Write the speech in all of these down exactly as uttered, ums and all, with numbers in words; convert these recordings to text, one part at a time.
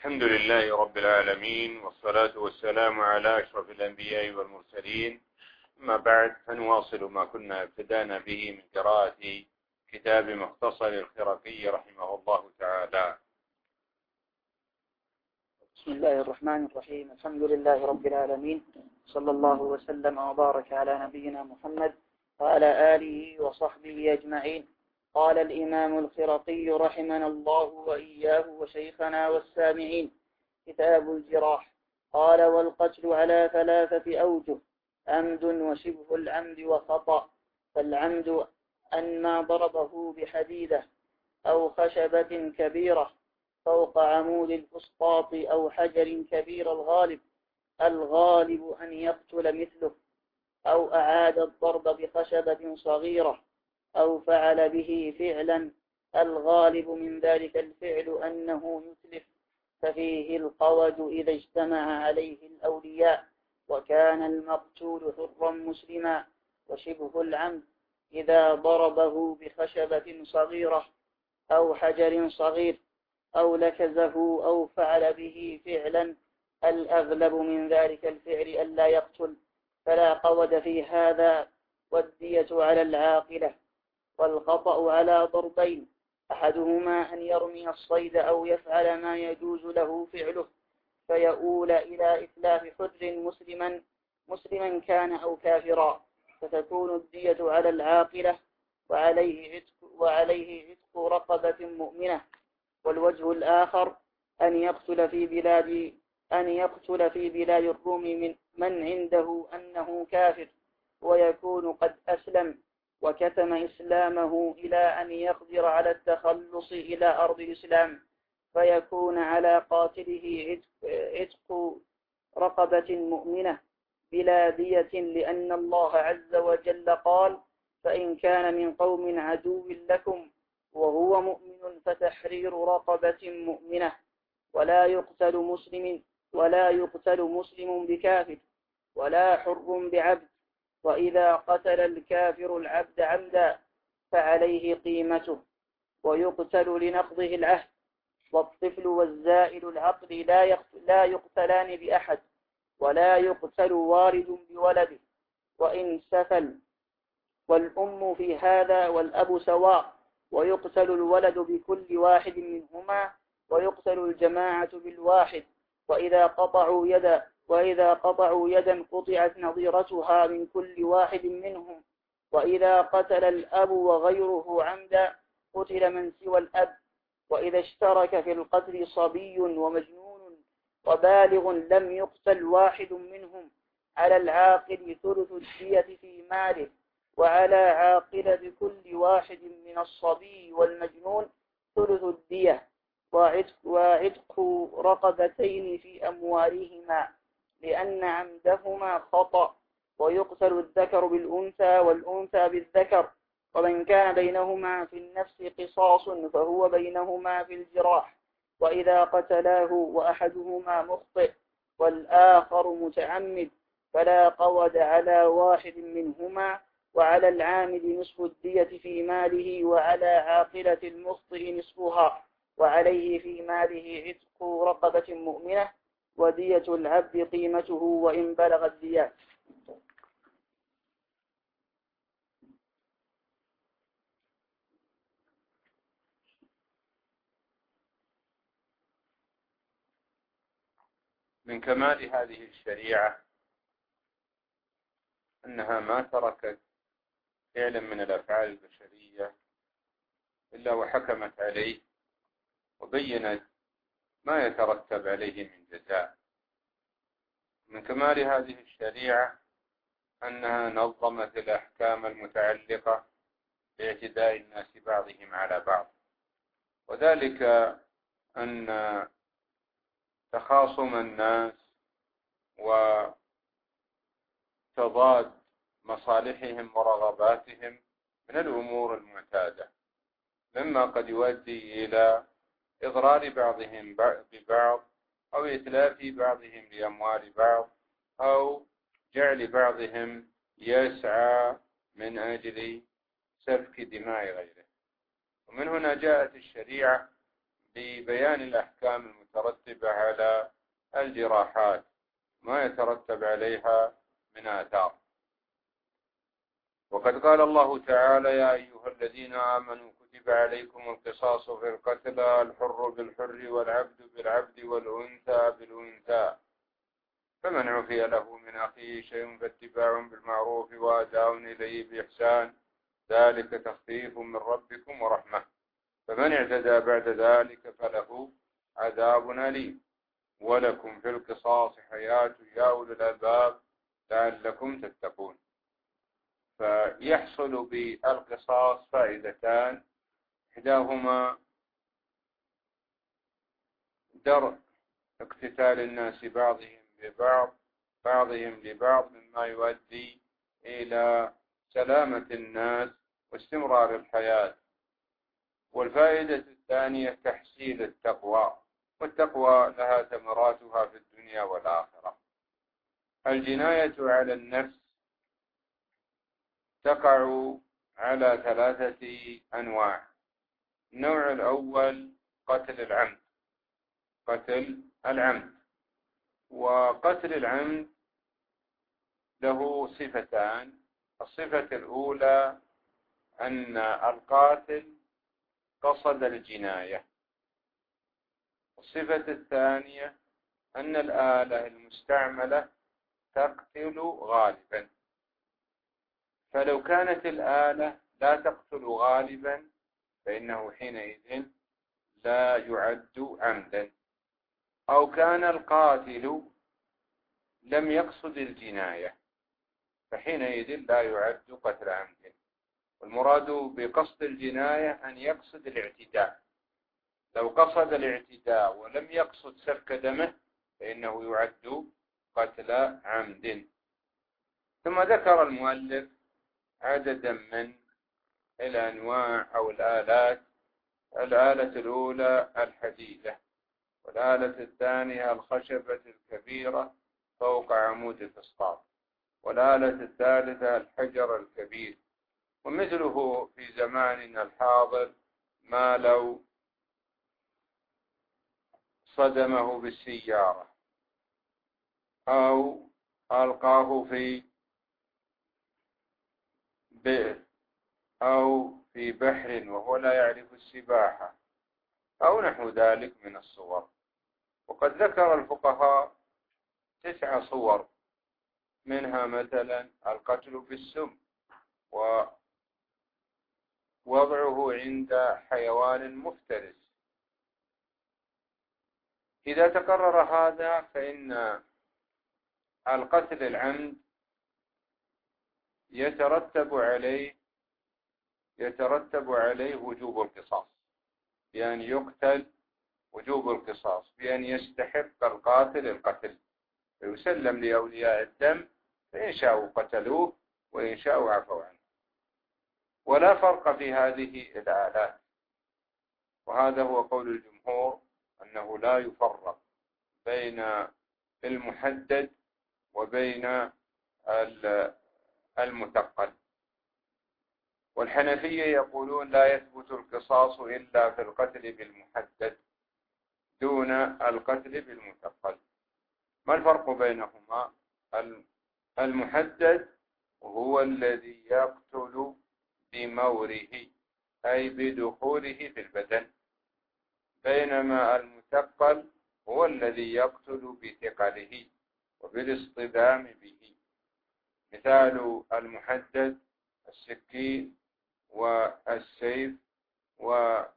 الحمد لله رب العالمين، والصلاة والسلام على أشرف الأنبياء والمرسلين. أما بعد، فنواصل ما كنا ابتدأنا به من قراءة كتاب مختصر الخرقي رحمه الله تعالى. بسم الله الرحمن الرحيم. الحمد لله رب العالمين، صلى الله وسلم وبارك على نبينا محمد وعلى آله وصحبه أجمعين. قال الإمام الخرقي رحمنا الله وإياه وشيخنا والسامعين: كتاب الجراح. قال: والقتل على ثلاثة أوجه: عمد وشبه العمد وخطأ. فالعمد أن ما ضربه بحديدة أو خشبة كبيرة فوق عمود الفسطاط أو حجر كبير الغالب الغالب أن يقتل مثله، أو أعاد الضرب بخشبة صغيرة، أو فعل به فعلا الغالب من ذلك الفعل أنه يتلف، ففيه القود إذا اجتمع عليه الأولياء وكان المقتول حرا مسلما. وشبه العمد إذا ضربه بخشبة صغيرة أو حجر صغير أو لكزه أو فعل به فعلا الأغلب من ذلك الفعل ألا يقتل، فلا قود في هذا، والدية على العاقلة. والخطأ على ضربين: أحدهما أن يرمي الصيد أو يفعل ما يجوز له فعله فيؤول إلى إتلاف حر مسلما مسلما كان أو كافرا، فتكون الدية على العاقلة وعليه عتق, وعليه عتق رقبة مؤمنة. والوجه الآخر أن يقتل في بلاد أن يقتل في بلاد الروم من من عنده أنه كافر ويكون قد أسلم وكتم إسلامه إلى أن يقدر على التخلص إلى أرض الإسلام، فيكون على قاتله عتق رقبة مؤمنة بلا دية، لأن الله عز وجل قال: فإن كان من قوم عدو لكم وهو مؤمن فتحرير رقبة مؤمنة. ولا يقتل مسلم ولا يقتل مسلم بكافر ولا حر بعبد، وإذا قتل الكافر العبد عمدا فعليه قيمته ويقتل لنقضه العهد. والطفل والزائل العقل لا يقتلان بأحد، ولا يقتل والد بولده وإن سفل، والأم في هذا والأب سواء، ويقتل الولد بكل واحد منهما، ويقتل الجماعة بالواحد. وإذا قطعوا يدا وإذا قطعوا يدا قطعت نظيرتها من كل واحد منهم. وإذا قتل الأب وغيره عمدا قتل من سوى الأب. وإذا اشترك في القتل صبي ومجنون وبالغ لم يقتل واحد منهم، على العاقل ثلث الدية في ماله، وعلى عاقلة كل واحد من الصبي والمجنون ثلث الدية، وعتق, وعتق رقبتين في أموالهما، لأن عمدهما خطأ. ويقتل الذكر بالأنثى والأنثى بالذكر، ومن كان بينهما في النفس قصاص فهو بينهما في الجراح. وإذا قتلاه وأحدهما مخطئ والآخر متعمد فلا قود على واحد منهما، وعلى العامد نصف الدية في ماله، وعلى عاقلة المخطئ نصفها، وعليه في ماله عتق رقبة مؤمنة، ودية العبد قيمته وإن بلغ الديات. من كمال هذه الشريعة أنها ما تركت فعلا من الأفعال البشرية إلا وحكمت عليه وبينت ما يترتب عليه من جزاء. من كمال هذه الشريعة أنها نظمت الأحكام المتعلقة باعتداء الناس بعضهم على بعض، وذلك أن تخاصم الناس وتضاد مصالحهم ورغباتهم من الأمور المعتادة، مما قد يؤدي إلى إضرار بعضهم ببعض، أو إتلاف بعضهم لأموال بعض، أو جعل بعضهم يسعى من أجل سفك دماء غيره. ومن هنا جاءت الشريعة لبيان الأحكام المترتبة على الجراحات ما يترتب عليها من آثار. وقد قال الله تعالى: يا أيها الذين آمنوا كتب عليكم القصاص في القتلى الحر بالحر والعبد بالعبد والأنثى بالأنثى فمن عفي له من أخيه شيء فاتباع بالمعروف وأداء إليه بإحسان ذلك تخفيف من ربكم ورحمة فمن اعتدى بعد ذلك فله عذاب أليم ولكم في القصاص حياة يا أولي الألباب لعلكم تتقون. فيحصل بالقصاص فائدتان: إحداهما درء اقتتال الناس بعضهم ببعض بعضهم لبعض مما يؤدي إلى سلامة الناس واستمرار الحياة. والفائدة الثانية تحصيل التقوى، والتقوى لها ثمراتها في الدنيا والآخرة. الجناية على النفس تقع على ثلاثة أنواع. النوع الأول قتل العمد. قتل العمد وقتل العمد له صفتان: الصفة الأولى أن القاتل قصد الجناية، الصفة الثانية أن الآلة المستعملة تقتل غالبا. فلو كانت الآلة لا تقتل غالبا فإنه حينئذ لا يعد عمدا، أو كان القاتل لم يقصد الجناية فحينئذ لا يعد قتل عمد. والمراد بقصد الجناية أن يقصد الاعتداء. لو قصد الاعتداء ولم يقصد سفك دمه فإنه يعد قتل عمد. ثم ذكر المؤلف عددا من الأنواع أو الآلات: الآلة الأولى الحديدة، والآلة الثانية الخشبة الكبيرة فوق عمود الفسطاط، والآلة الثالثة الحجر الكبير. ومثله في زماننا الحاضر ما لو صدمه بالسيارة أو ألقاه في بئر أو في بحر وهو لا يعرف السباحة أو نحو ذلك من الصور. وقد ذكر الفقهاء تسع صور، منها مثلا القتل بالسم ووضعه عند حيوان مفترس. إذا تقرر هذا فإن القتل العمد يترتب عليه يترتب عليه وجوب القصاص، بأن يقتل وجوب القصاص، بأن يستحق القاتل القتل فيسلم لأولياء الدم فإن شاءوا قتلوه وإن شاءوا عفوا عنه. ولا فرق في هذه الآلات، وهذا هو قول الجمهور أنه لا يفرق بين المحدد وبين المثقل. والحنفية يقولون لا يثبت القصاص إلا في القتل بالمحدد دون القتل بالمثقل. ما الفرق بينهما؟ المحدد هو الذي يقتل بموره أي بدخوله في البدن، بينما المثقل هو الذي يقتل بثقله وبالاصطدام به. مثال المحدد السكين والسيف. ويبقى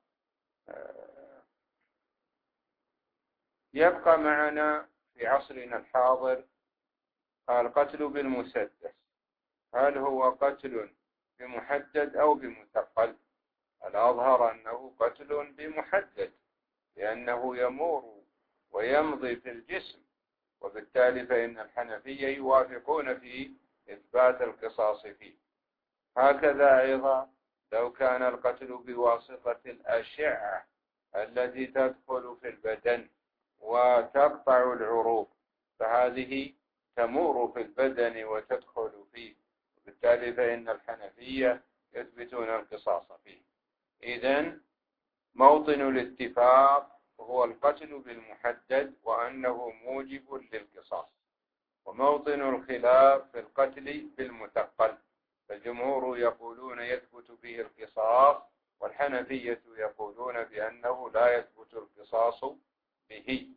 معنا في عصرنا الحاضر القتل بالمسدس. هل هو قتل بمحدد أو بمثقل؟ الأظهر أنه قتل بمحدد، لأنه يمور ويمضي في الجسم، وبالتالي فإن الحنفية يوافقون في إثبات القصاص فيه. هكذا أيضا لو كان القتل بواسطة الأشعة التي تدخل في البدن وتقطع العروق فهذه تمور في البدن وتدخل فيه، وبالتالي فإن الحنفية يثبتون القصاص فيه. إذن موطن الاتفاق هو القتل بالمحدد وأنه موجب للقصاص، وموطن الخلاف في القتل بالمثقل، فالجمهور يقولون يثبت به القصاص، والحنفية يقولون بأنه لا يثبت القصاص به.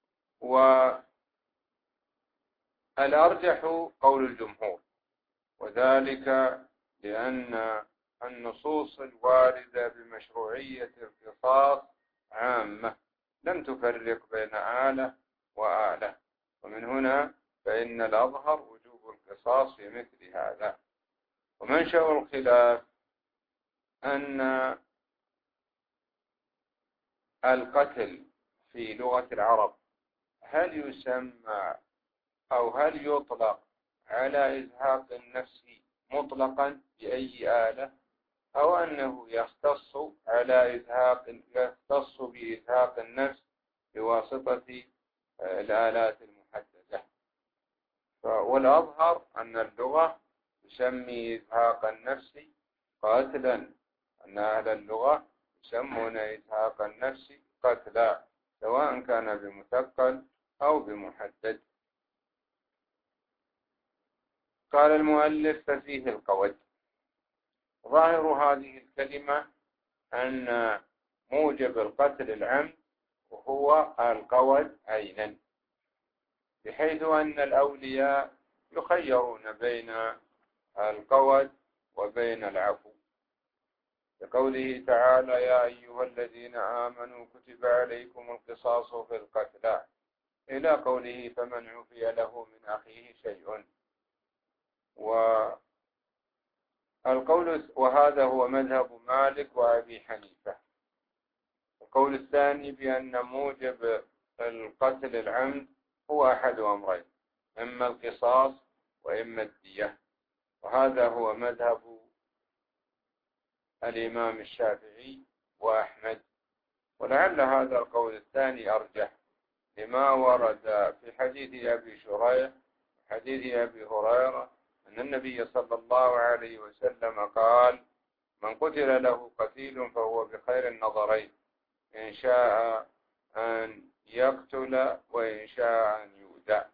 والأرجح قول الجمهور، وذلك لأن النصوص الواردة بمشروعية القصاص عامة لم تفرق بين آلة وآلة، ومن هنا فإن الأظهر وجوب القصاص في مثل هذا. ومنشأ الخلاف أن القتل في لغة العرب هل يسمى أو هل يطلق على إزهاق النفس مطلقا بأي آلة، أو أنه يختص على إزهاق يختص بإزهاق النفس بواسطة الآلات المحددة. والأظهر أن اللغة تسمي إزهاق النفس قتلا، أن أهل اللغة يسمون إزهاق النفس قتلا، سواء كان بمثقل أو بمحدد. قال المؤلف ففيه القود. ظاهر هذه الكلمة أن موجب القتل العمد هو القود عينا، بحيث أن الأولياء يخيرون بين القود وبين العفو، لقوله تعالى يا أيها الذين آمنوا كتب عليكم القصاص في القتلى، إلى قوله فمن عفي له من أخيه شيء. والقول وهذا هو مذهب مالك وأبي حنيفة. القول الثاني بأن موجب القتل العمد هو أحد أمرين، إما القصاص وإما الدية، وهذا هو مذهب الإمام الشافعي وأحمد. ولعل هذا القول الثاني أرجح لما ورد في حديث أبي شريح حديث أبي هريرة أن النبي صلى الله عليه وسلم قال من قتل له قتيل فهو بخير النظرين، إن شاء أن يقتل وإن شاء أن يودع.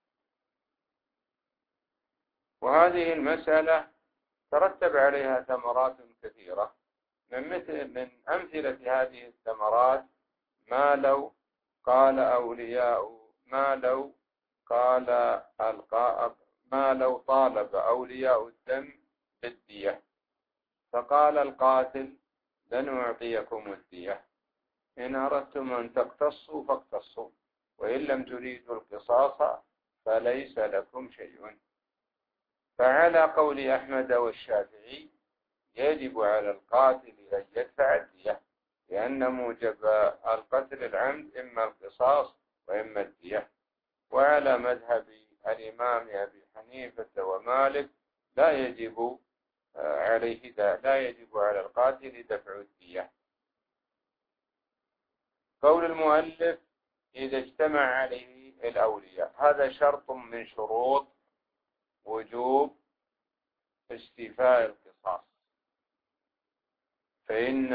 وهذه المسألة ترتب عليها ثمرات كثيرة، من مثل من أمثلة هذه الثمرات ما لو قال أولياء ما لو قال القائب ما لو طالب أولياء الدم بالدية، فقال القاتل لن أعطيكم الدية، إن أردتم أن تقتصوا فاقتصوا، وإن لم تريدوا القصاص فليس لكم شيء. فعلى قول أحمد والشافعي يجب على القاتل أن يدفع الدية، لأن موجب القتل العمد إما القصاص وإما الدية. وعلى مذهب الإمام أبي حنيفة ومالك لا يجب عليه لا يجب على القاتل دفع الدية. قول المؤلف إذا اجتمع عليه الأولياء، هذا شرط من شروط وجوب استيفاء القصاص، فإن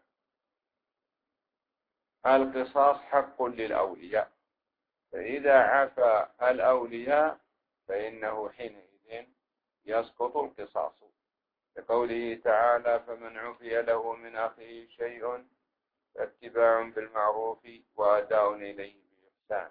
القصاص حق للأولياء، فإذا عفى الأولياء فإنه حينئذ يسقط القصاص، لقوله تعالى فمن عفي له من أخيه شيء فاتباع بالمعروف وأداء إليه بإحسان،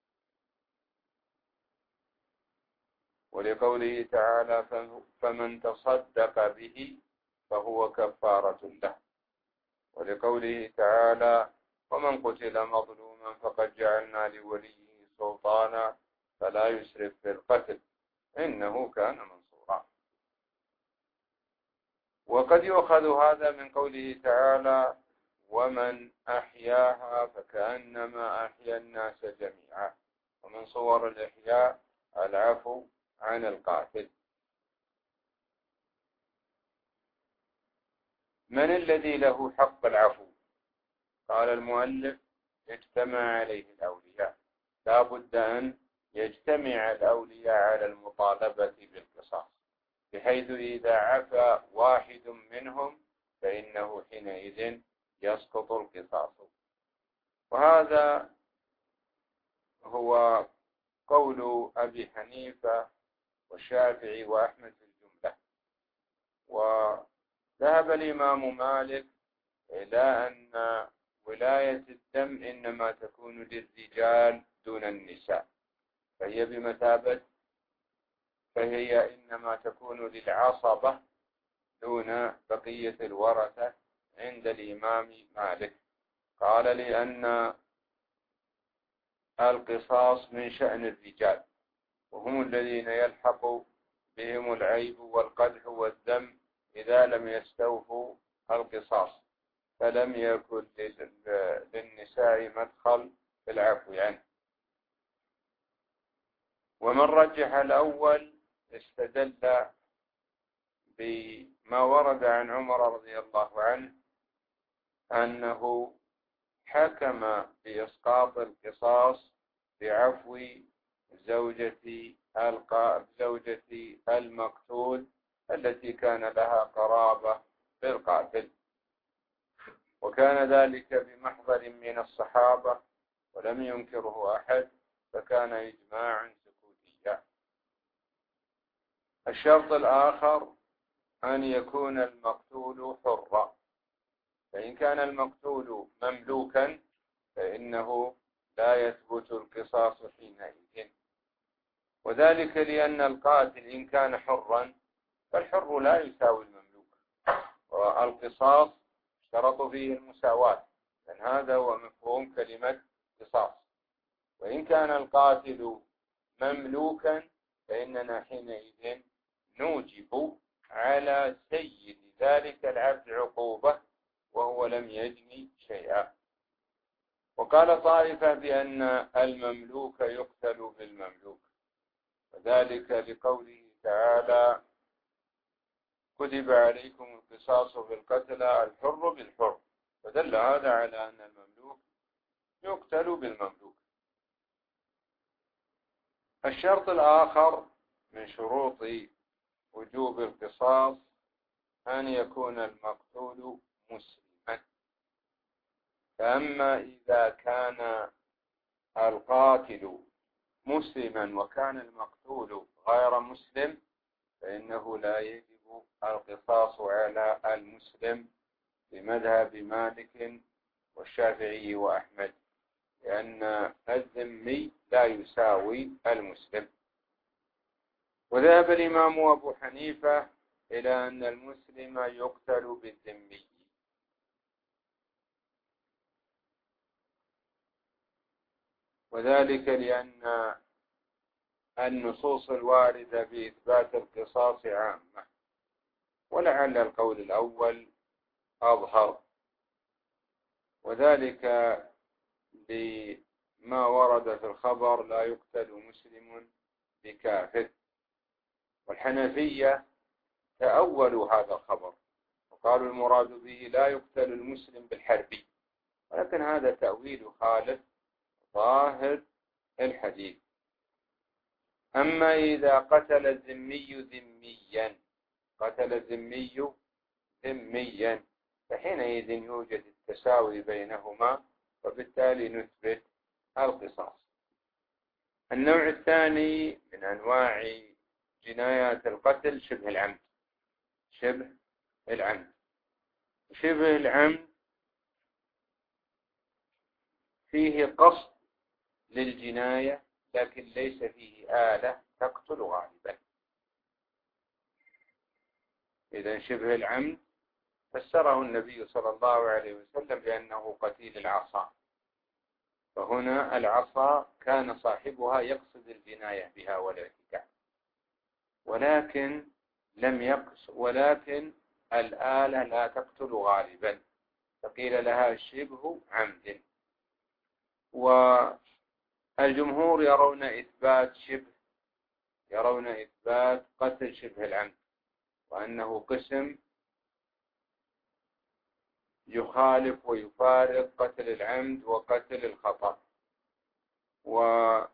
ولقوله تعالى فمن تصدق به فهو كفارة له، ولقوله تعالى ومن قتل مظلوما فقد جعلنا لوليه سلطانا فلا يسرف في القتل إنه كان منصورا. وقد يؤخذ هذا من قوله تعالى ومن أحياها فكأنما أحيا الناس جميعا، ومن صور الإحياء العفو عن القاتل. من الذي له حق العفو؟ قال المؤلف اجتمع عليه الأولياء، لا بد أن يجتمع الأولياء على المطالبة بالقصاص، بحيث إذا عفى واحد منهم فإنه حينئذ يسقط القصاص. وهذا هو قول أبي حنيفة والشافعي وأحمد في الجملة. وذهب الإمام مالك إلى أن ولاية الدم إنما تكون للرجال دون النساء، فهي بمثابة فهي إنما تكون للعصبة دون بقية الورثة عند الإمام مالك. قال لأن القصاص من شأن الرجال، وهم الذين يلحق بهم العيب والقدح والذم إذا لم يستوفوا القصاص، فلم يكن للنساء مدخل في العفو عنه. ومن رجح الأول استدل بما ورد عن عمر رضي الله عنه أنه حكم بإسقاط القصاص بعفو زوجة زوجة المقتول التي كان لها قرابة بالقاتل، وكان ذلك بمحضر من الصحابة ولم ينكره أحد، فكان إجماعا سكوتيا. الشرط الآخر أن يكون المقتول حرا، فإن كان المقتول مملوكا فإنه لا يثبت القصاص حينئذ، وذلك لأن القاتل إن كان حرا فالحر لا يساوي المملوك، والقصاص اشترط فيه المساواة، لأن هذا هو مفهوم كلمة قصاص. وإن كان القاتل مملوكا فإننا حينئذ نوجب على سيد ذلك العبد عقوبة وهو لم يجني شيئا. وقال طائفة بأن المملوك يقتل بالمملوك، وذلك لقوله تعالى كتب عليكم القصاص في القتلى الحر بالحر، فدل هذا على أن المملوك يقتل بالمملوك. الشرط الآخر من شروط وجوب القصاص أن يكون المقتول مسلما، فأما إذا كان القاتل مسلما وكان المقتول غير مسلم فإنه لا يجب القصاص على المسلم بمذهب مالك والشافعي وأحمد، لأن الذمي لا يساوي المسلم. وذهب الإمام أبو حنيفة إلى أن المسلم يقتل بالذمي، وذلك لأن النصوص الواردة بإثبات القصاص عامة، ولعل القول الأول أظهر، وذلك بما ورد في الخبر لا يقتل مسلم بكافر. والحنفية تأولوا هذا الخبر وقالوا المراد به لا يقتل المسلم بالحرب، ولكن هذا تأويل خالف ظاهر الحديث. أما إذا قتل الذمي ذميا قتل الذمي ذميا فحينئذ يوجد التساوي بينهما، وبالتالي نثبت القصاص. النوع الثاني من أنواع جنايات القتل شبه العمد. شبه العمد شبه العمد فيه قصد للجناية لكن ليس فيه آلة تقتل غالبا. إذا شبه العمد فسره النبي صلى الله عليه وسلم بأنه قتيل العصا، فهنا العصا كان صاحبها يقصد الجناية بها والاعتداء، ولكن لم يقص ولكن الآلة لا تقتل غالبا، فقيل لها شبه عمد. والجمهور يرون إثبات شبه يرون إثبات قتل شبه العمد، وأنه قسم يخالف ويفارق قتل العمد وقتل الخطأ. ومذهب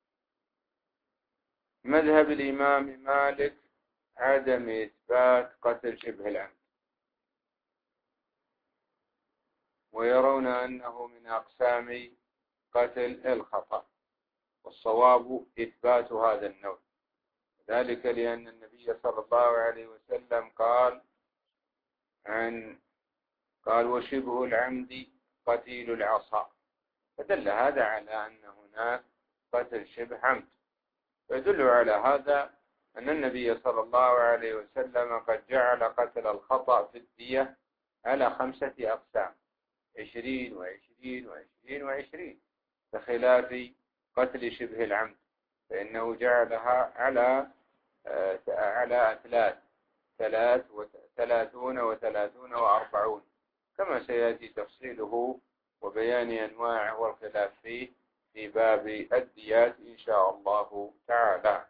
الإمام مالك عدم إثبات قتل شبه العمد، ويرون أنه من أقسام قتل الخطأ، والصواب إثبات هذا النوع، ذلك لأن النبي صلى الله عليه وسلم قال عن قال وشبه العمد قتيل العصا، فدل هذا على أن هناك قتل شبه عمد، فيدل على هذا أن النبي صلى الله عليه وسلم قد جعل قتل الخطأ في الدية على خمسة أقسام، عشرين وعشرين وعشرين وعشرين، بخلاف قتل شبه العمد فإنه جعلها على على أثلاث، ثلاث وثلاثون وثلاثون وأربعون، كما سيأتي تفصيله وبيان أنواعه والخلاف فيه في باب الديات إن شاء الله تعالى.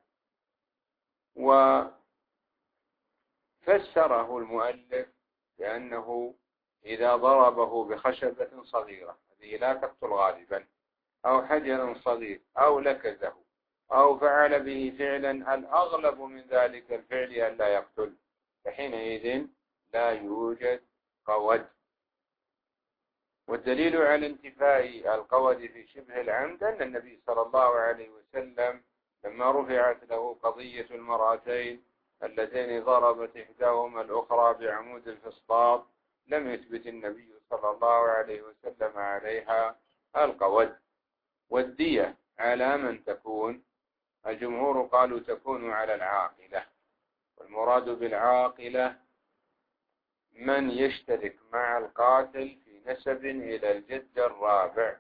وفسره المؤلف بأنه إذا ضربه بخشبة صغيرة، هذه لا تقتل غالبا، أو حجر صغير، أو لكزه، أو فعل به فعلا الأغلب من ذلك الفعل أن لا يقتل، فحينئذ لا يوجد قود. والدليل على انتفاء القود في شبه العمد أن النبي صلى الله عليه وسلم لما رفعت له قضية المرأتين اللتين ضربت إحداهما الأخرى بعمود الفسطاط لم يثبت النبي صلى الله عليه وسلم عليها القود. والدية على من تكون؟ الجمهور قالوا تكون على العاقلة، والمراد بالعاقلة من يشترك مع القاتل في نسب إلى الجد الرابع،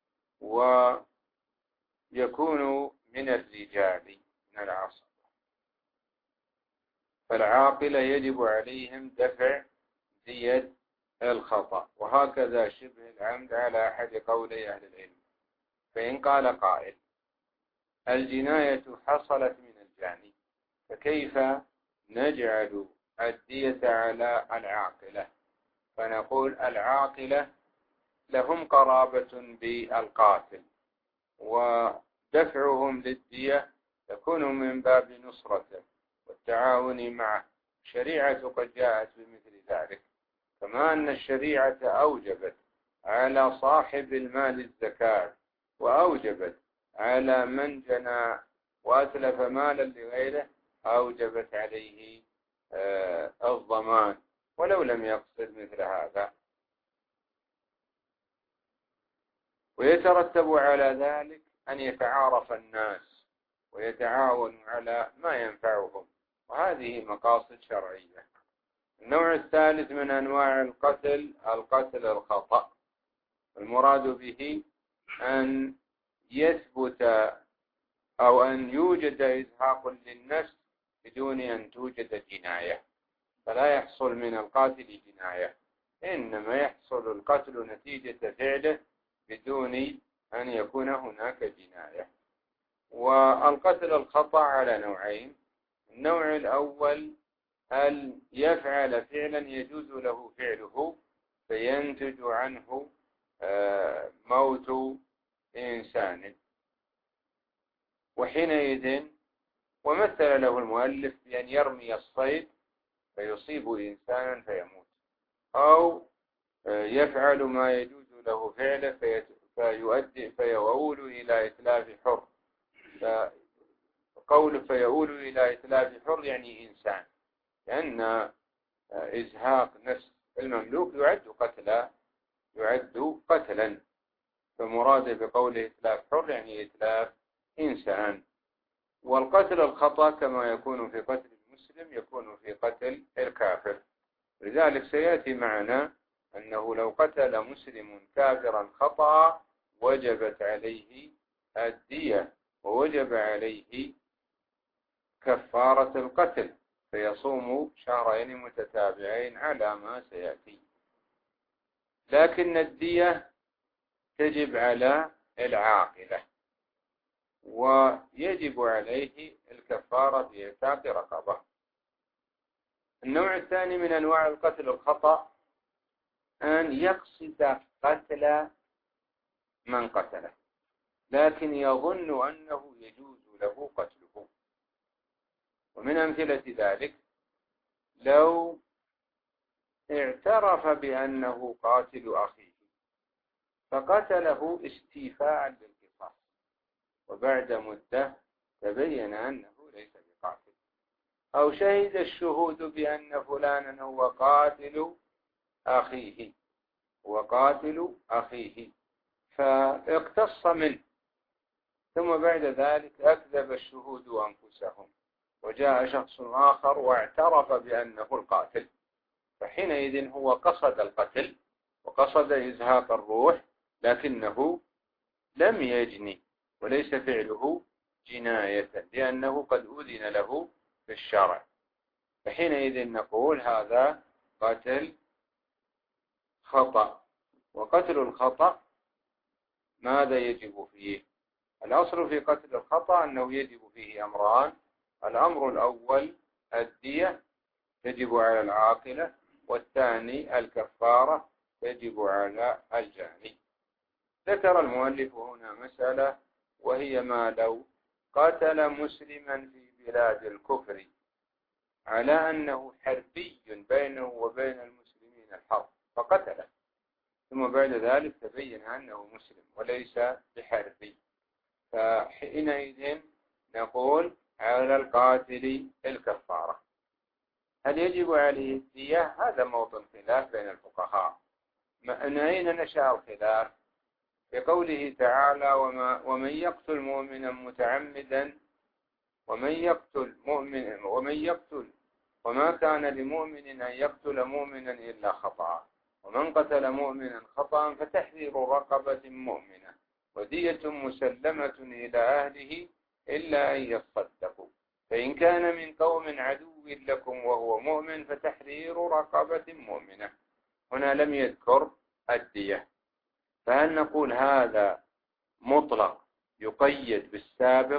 ويكون من الرجال من العصبة، فالعاقلة يجب عليهم دفع دية الخطأ، وهكذا شبه العمد على أحد قولي أهل العلم. فإن قال قائل الجناية حصلت من الجاني، فكيف نجعل الدية على العاقلة؟ فنقول العاقلة لهم قرابة بالقاتل، ودفعهم للدية يكون من باب نصرته والتعاون معه، الشريعة قد جاءت بمثل ذلك، كما أن الشريعة أوجبت على صاحب المال الزكاة، وأوجبت على من جنى وأتلف مالا لغيره أوجبت عليه آه الضمان ولو لم يقصد مثل هذا. ويترتب على ذلك أن يتعارف الناس ويتعاونوا على ما ينفعهم، وهذه مقاصد شرعية. النوع الثالث من أنواع القتل القتل الخطأ، المراد به أن يثبت أو أن يوجد إزهاق للنفس بدون أن توجد جناية، فلا يحصل من القاتل جناية، إنما يحصل القتل نتيجة فعله بدون أن يكون هناك جناية. والقتل الخطأ على نوعين، النوع الأول أن يفعل فعلا يجوز له فعله فينتج عنه موت إنسان، وحينئذ ومثل له المؤلف بأن يرمي الصيد فيصيب إنسانا فيموت، أو يفعل ما يجوز له فعله فيؤدي فيؤول إلى إتلاف حر، فقول فيؤول إلى إتلاف حر يعني إنسان، لأن إزهاق نفس المملوك يعد قتلا يعد قتلا فمراد بقوله إتلاف حر يعني إتلاف إنسان. والقتل الخطأ كما يكون في قتل المسلم يكون في قتل الكافر، لذلك سيأتي معنا أنه لو قتل مسلم كافرا خطأ وجبت عليه الدية ووجب عليه كفارة القتل، فيصوم شهرين متتابعين على ما سيأتي. لكن الدية تجب على العاقلة، ويجب عليه الكفارة بإعتاق رقبة. النوع الثاني من أنواع القتل الخطأ أن يقصد قتل من قتله لكن يظن أنه يجوز له قتله، ومن أمثلة ذلك لو اعترف بأنه قاتل أخيه فقتله استيفاء للقصاص، وبعد مدة تبين أنه ليس بقاتل. أو شهد الشهود بأن فلانا هو قاتل أخيه هو قاتل أخيه فاقتص منه، ثم بعد ذلك أكذب الشهود أنفسهم وجاء شخص آخر واعترف بأنه القاتل، فحينئذ هو قصد القتل وقصد إزهاق الروح، لكنه لم يجني وليس فعله جناية لأنه قد أذن له في الشرع، فحينئذ نقول هذا قتل خطأ. وقتل الخطأ ماذا يجب فيه؟ الأصل في قتل الخطأ أنه يجب فيه أمران: الأمر الأول الدية تجب على العاقلة، والثاني الكفارة تجب على الجاني. ذكر المؤلف هنا مسألة، وهي ما لو قتل مسلما في بلاد الكفر على أنه حربي بينه وبين المسلمين الحرب فقتله، ثم بعد ذلك تبين أنه مسلم وليس بحربي، فحينئذ نقول على القاتل الكفارة. هل يجب عليه الدية؟ هذا موطن خلاف بين الفقهاء. من أين نشأ الخلاف؟ في قوله تعالى: وما ومن يقتل مؤمنا متعمدا ومن يقتل مؤمن ومن يقتل وما كان لمؤمن أن يقتل مؤمنا إلا خطأ، ومن قتل مؤمنا خطأ فتحرير رقبة مؤمنة ودية مسلمة إلى أهله إلا أن يصدقوا، فإن كان من قوم عدو لكم وهو مؤمن فتحرير رقبة مؤمنة. هنا لم يذكر الدية، فهل نقول هذا مطلق يقيد بالسابق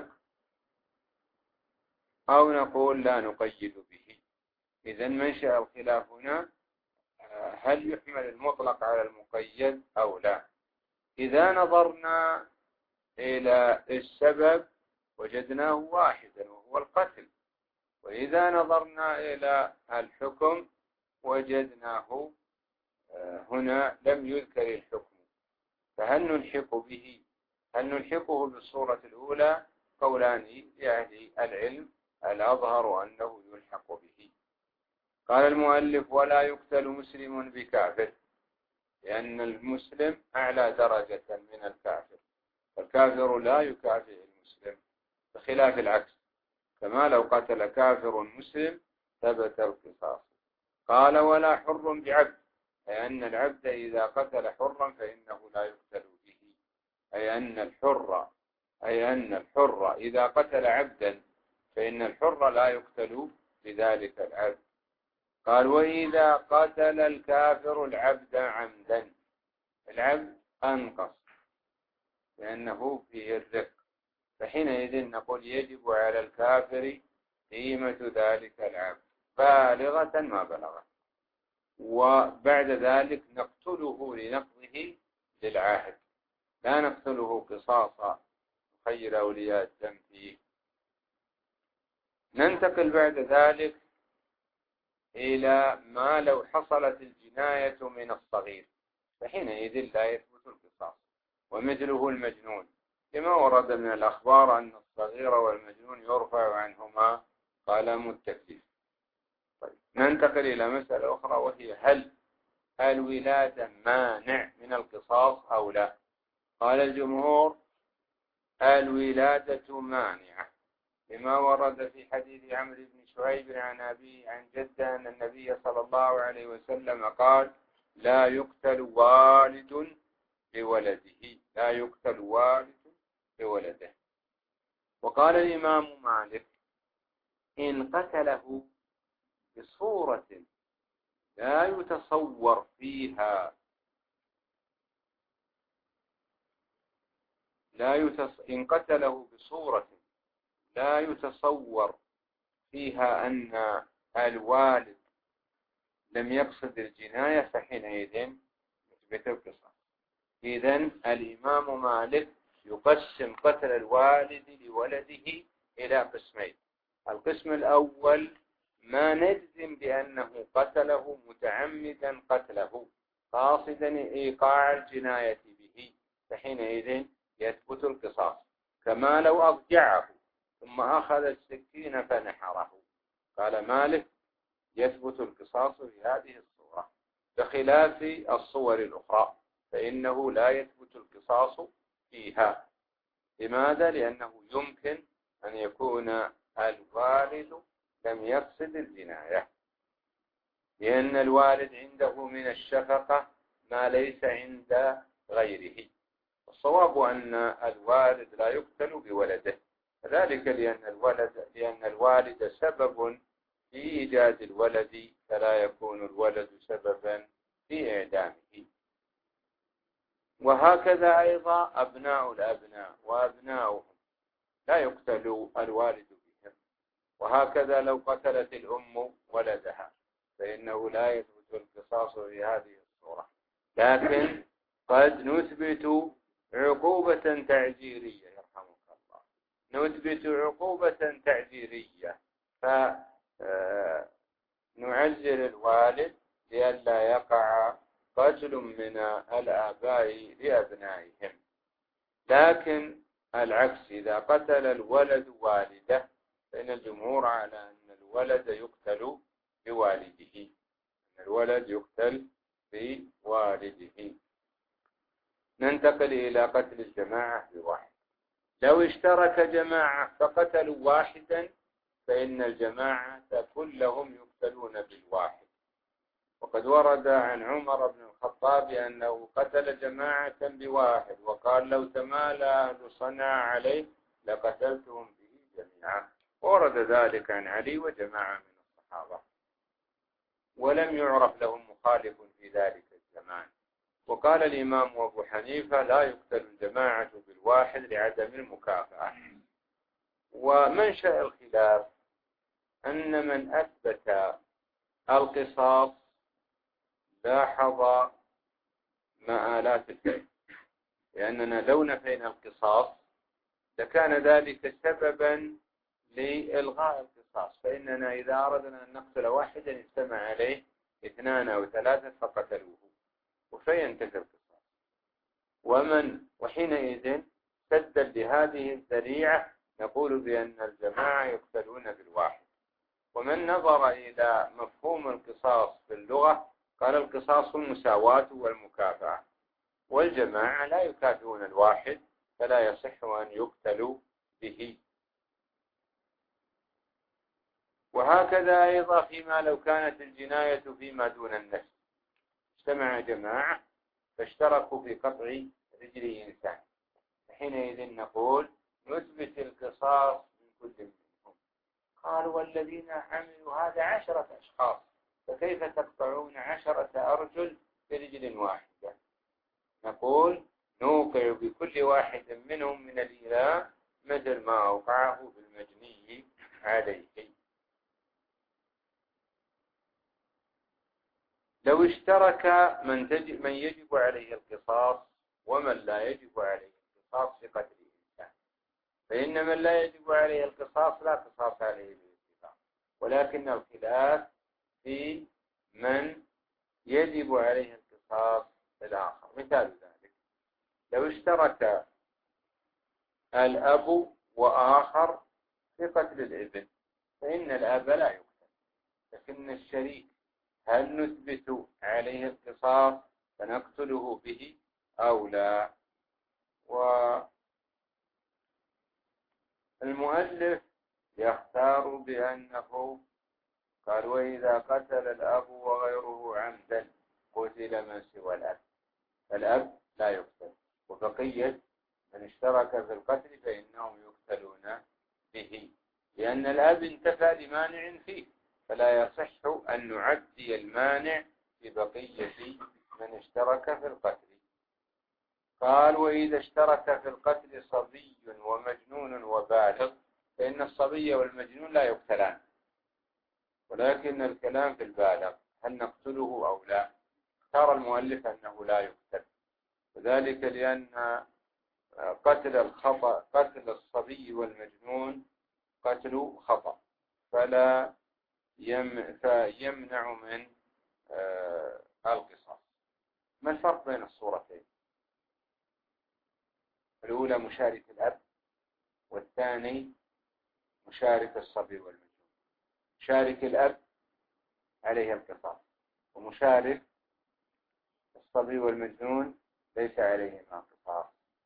أو نقول لا نقيد به؟ إذن منشأ الخلاف هنا هل يحمل المطلق على المقيد أو لا؟ إذا نظرنا إلى السبب وجدناه واحدا وهو القتل، وإذا نظرنا إلى الحكم وجدناه هنا لم يذكر الحكم، فهل نلحق به؟ هل نلحقه بالصورة الأولى؟ قولان لأهل العلم، الأظهر أنه يلحق به. قال المؤلف: ولا يقتل مسلم بكافر، لأن المسلم أعلى درجة من الكافر، فالكافر لا يكافئ المسلم بخلاف العكس، كما لو قتل كافر مسلم ثبت القصاص. قال: ولا حر بعبد، أي أن العبد إذا قتل حرا فإنه لا يقتل به، أي أن الحر أي أن الحر إذا قتل عبدا فإن الحر لا يقتل بذلك العبد. قال: وإذا قتل الكافر العبد عمدا، العبد أنقص لأنه فيه الرق، فحينئذ نقول يجب على الكافر قيمة ذلك العبد بالغة ما بلغت، وبعد ذلك نقتله لنقضه للعاهد، لا نقتله قصاصا خير أولياء الدم فيه. ننتقل بعد ذلك إلى ما لو حصلت الجناية من الصغير، فحينئذ لا يثبت القصاص، ومثله المجنون، كما ورد من الأخبار أن الصغير والمجنون يرفع عنهما قلم التكليف. طيب. ننتقل إلى مسألة أخرى، وهي هل الولادة مانع من القصاص أو لا؟ قال الجمهور: الولادة مانعة، لما ورد في حديث عمرو بن شعيب عن أبيه عن جده أن النبي صلى الله عليه وسلم قال: لا يقتل والد لولده لا يقتل والد لولده. وقال الإمام مالك: إن قتله بصورة لا يتصور فيها لا يتص... إن قتله بصورة لا يتصور فيها أن الوالد لم يقصد الجناية فحينئذ يثبت القصاص. إذن الإمام مالك يقسم قتل الوالد لولده إلى قسمين: القسم الأول ما نجزم بأنه قتله متعمدا قتله قاصدا إيقاع الجناية به، فحينئذ يثبت القصاص، كما لو أضجعه ثم أخذ السكين فنحره. قال مالك يثبت القصاص في هذه الصورة، بخلاف الصور الأخرى فإنه لا يثبت القصاص فيها. لماذا؟ لأنه يمكن أن يكون الوالد لم يقصد الجناية، لأن الوالد عنده من الشفقة ما ليس عند غيره. الصواب أن الوالد لا يقتل بولده، ذلك لأن الولد لأن الوالد سبب في إيجاد الولد، فلا يكون الولد سببا في إعدامه. وهكذا أيضا أبناء الأبناء وأبناؤهم لا يقتل الوالد بهم، وهكذا لو قتلت الأم ولدها فإنه لا يثبت القصاص في هذه الصورة، لكن قد نثبت عقوبة تعزيرية، يرحمك الله، نثبت عقوبة تعزيرية فنعزر الوالد لئلا يقع قتل من الآباء لأبنائهم. لكن العكس، إذا قتل الولد والده فإن الجمهور على أن الولد يقتل بوالده، أن الولد يقتل بوالده. ننتقل إلى قتل الجماعة بواحد. لو اشترك جماعة فقتلوا واحدا فإن الجماعة كلهم يقتلون بالواحد. وقد ورد عن عمر بن الخطاب أنه قتل جماعة بواحد وقال لو تمالى أهل صنعاء عليه لقتلتهم به جميعا، ورد ذلك عن علي وجماعة من الصحابة، ولم يعرف لهم مخالف في ذلك الزمان. وقال الإمام أبو حنيفة لا يقتل الجماعة بالواحد لعدم المكافأة. ومنشأ الخلاف أن من أثبت القصاص لاحظ مآلات الفعل، لأننا لو نفينا القصاص لكان ذلك سببا لإلغاء القصاص، فإننا إذا أردنا أن نقتل واحدا اجتمع عليه اثنان أو ثلاثة فقتلوه وفينتهي القصاص. ومن وحينئذ سدا لهذه الذريعة نقول بأن الجماعة يقتلون بالواحد. ومن نظر إلى مفهوم القصاص في اللغة قال القصاص المساواة والمكافأة، والجماعة لا يكافئون الواحد فلا يصح أن يقتلوا به. وهكذا أيضا فيما لو كانت الجناية فيما دون النفس، اجتمع جماعة فاشتركوا في قطع رجل إنسان، حينئذ نقول نثبت القصاص من كل منهم. قالوا والذين عملوا هذا عشرة أشخاص فكيف تقطعون عشرة أرجل برجل واحدة؟ نقول نوقع بكل واحد منهم من الإله مثل ما أوقعه بالمجني عليه. لو اشترك من, تجب من يجب عليه القصاص ومن لا يجب عليه القصاص في قتل الإنسان، فإن من لا يجب عليه القصاص لا قصاص عليه بالاتفاق، ولكن الخلاف في من يجب عليه القصاص الآخر. مثال ذلك لو اشترك الأب وآخر في قتل الابن فإن الأب لا يقتل، لكن الشريك هل نثبت عليه القصاص فنقتله به أو لا؟ والمؤلف يختار بأنه قال وإذا قتل الأب وغيره عمدا قتل من سوى الأب، فالأب لا يقتل، وبقية من اشترك في القتل فإنهم يقتلون به، لأن الأب انتفى لمانع فيه، فلا يصح أن نعدي المانع ببقية من اشترك في القتل. قال وإذا اشترك في القتل صبي ومجنون وبالغ فإن الصبي والمجنون لا يقتلان، ولكن الكلام في البالغ هل نقتله أو لا؟ اختار المؤلف أنه لا يقتل، وذلك لأن قتل الخطأ قتل الصبي والمجنون قتل خطأ فلا يمنع من القصاص. ما الفرق بين الصورتين؟ الأولى مشارك الأب، والثاني مشارك الصبي والمجنون. مشارك الأب عليه القصاص، ومشارك الصبي والمجنون ليس عليهما قصاص.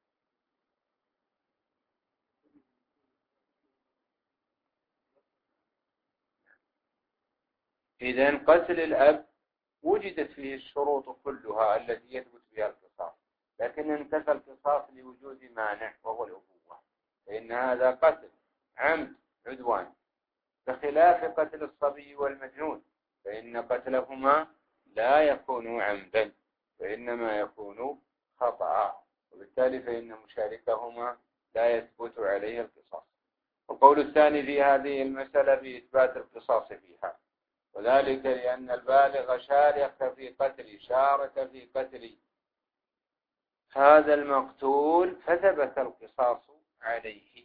إذن قتل الأب وجدت فيه الشروط كلها التي يثبت بها القصاص، لكن انتفى القصاص لوجود مانع وهو الأبوة، فإن هذا قتل عمد عدوان، بخلاف قتل الصبي والمجنون، فإن قتلهما لا يكون عمدا، فإنما يكون خطأ، وبالتالي فإن مشاركهما لا يثبت عليه القصاص. القول الثاني في هذه المسألة بإثبات القصاص فيها، وذلك لأن البالغ شارك في قتل شارك في قتل هذا المقتول فثبت القصاص عليه.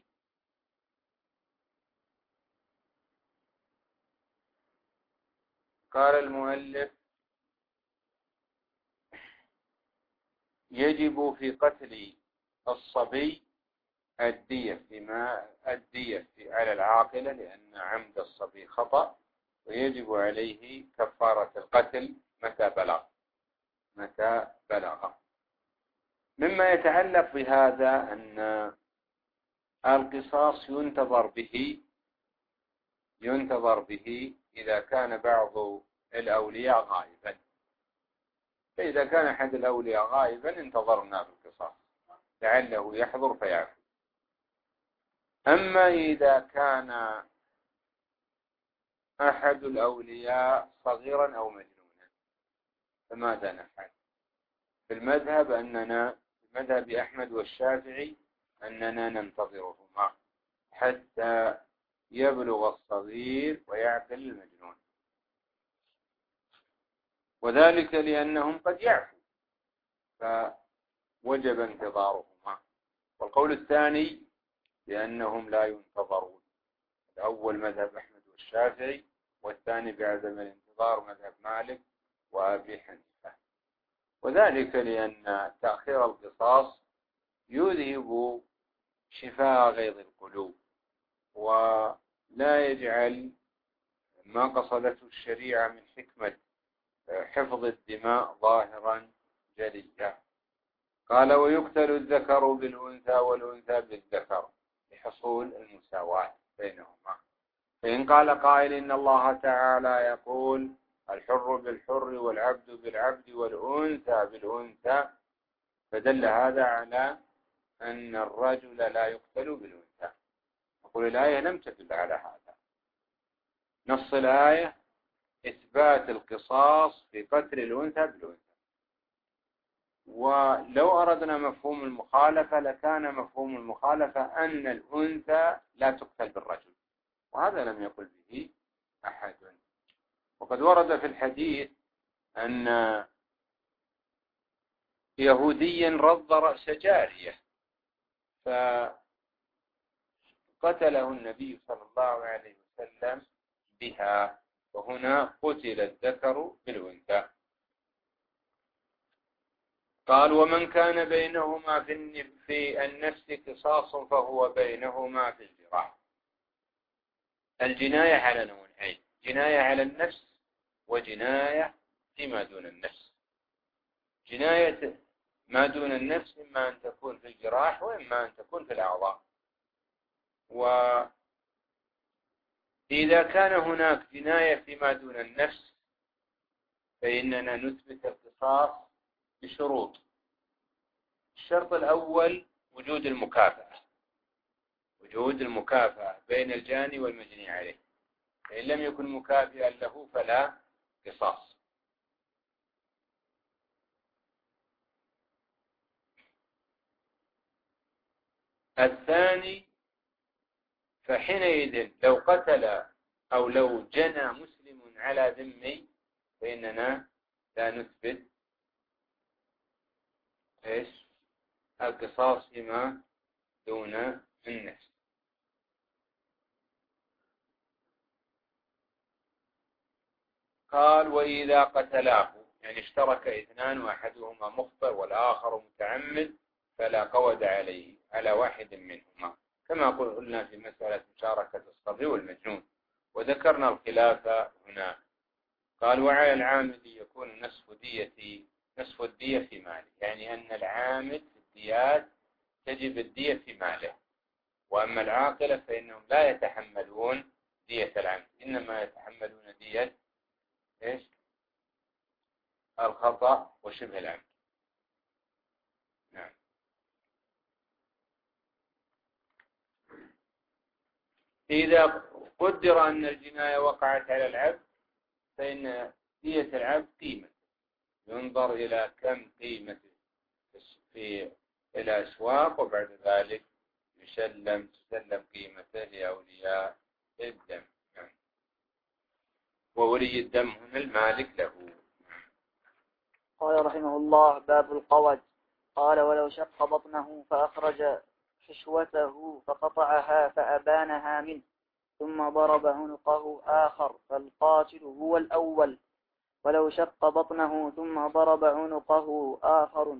قال المؤلف: يجب في قتل الصبي الدية فيما الدية على العاقلة، لأن عمد الصبي خطأ، ويجب عليه كفارة القتل متى بلغ متى بلغ. مما يتعلق بهذا أن القصاص ينتظر به ينتظر به إذا كان بعض الأولياء غائبا، فإذا كان أحد الأولياء غائبا انتظرنا بالقصاص لعله يحضر فيعفو. أما إذا كان أحد الأولياء صغيرا أو مجنونا فماذا نفعل؟ في المذهب أننا في مذهب أحمد والشافعي أننا ننتظرهما حتى يبلغ الصغير ويعقل المجنون، وذلك لأنهم قد يعفو فوجب انتظارهما. والقول الثاني لأنهم لا ينتظرون، الأول مذهب أحمد والشافعي، والثاني بعدم الانتظار مذهب مالك وأبي حنيفة، وذلك لأن تأخير القصاص يذهب شفاء غيظ القلوب، ولا يجعل ما قصدته الشريعة من حكمة حفظ الدماء ظاهرا جليا. قال: ويقتل الذكر بالأنثى والأنثى بالذكر لحصول المساواة بينهما. فإن قال قائل إن الله تعالى يقول: الحر بالحر والعبد بالعبد والأنثى بالأنثى، فدل هذا على أن الرجل لا يقتل بالأنثى. نقول الآية لم تدل على هذا، نص الآية إثبات القصاص في قتل الأنثى بالأنثى، ولو أردنا مفهوم المخالفة لكان مفهوم المخالفة أن الأنثى لا تقتل بالرجل، وهذا لم يقل به أحد. وقد ورد في الحديث أن يهوديا رض رأس جارية فقتله النبي صلى الله عليه وسلم بها، وهنا قتل الذكر بالأنثى. قال: ومن كان بينهما في النفس قصاص فهو بينهما في الجراح. الجناية على نوعين: جناية على النفس وجناية فيما دون النفس. جناية ما دون النفس إما أن تكون في الجراح وإما أن تكون في الأعضاء. وإذا كان هناك جناية فيما دون النفس فإننا نثبت القصاص بشروط. الشرط الأول وجود المكافأة وجود المكافأة بين الجاني والمجني عليه، فإن لم يكن مكافئا له فلا قصاص. الثاني فحينئذ لو قتل أو لو جنى مسلم على ذمي فإننا لا نثبت إيش القصاص فيما دون النفس. قال: وإذا قتلاه، يعني اشترك اثنان وأحدهما مخطئ والآخر متعمد، فلا قود عليه على واحد منهما، كما قلنا في مسألة مشاركة الصبي والمجنون، وذكرنا الخلاف هنا. قال وعلى العامد يكون نصف دية نصف الدية في ماله، يعني أن العامد في الديات تجب الدية في ماله، وأما العاقلة فإنهم لا يتحملون دية العمد، إنما يتحملون دية إيش؟ الخطأ وشبه العمد. نعم. إذا قدر أن الجناية وقعت على العبد فإن دية العبد قيمة، ينظر إلى كم قيمة في إلى أسواق، وبعد ذلك يسلم تسلم قيمته لأولياء الدم. نعم. وولي الدم هنا المالك له. قال رحمه الله: باب القود. قال: ولو شق بطنه فأخرج حشوته فقطعها فأبانها منه ثم ضرب عنقه آخر فالقاتل هو الأول، ولو شق بطنه ثم ضرب عنقه آخر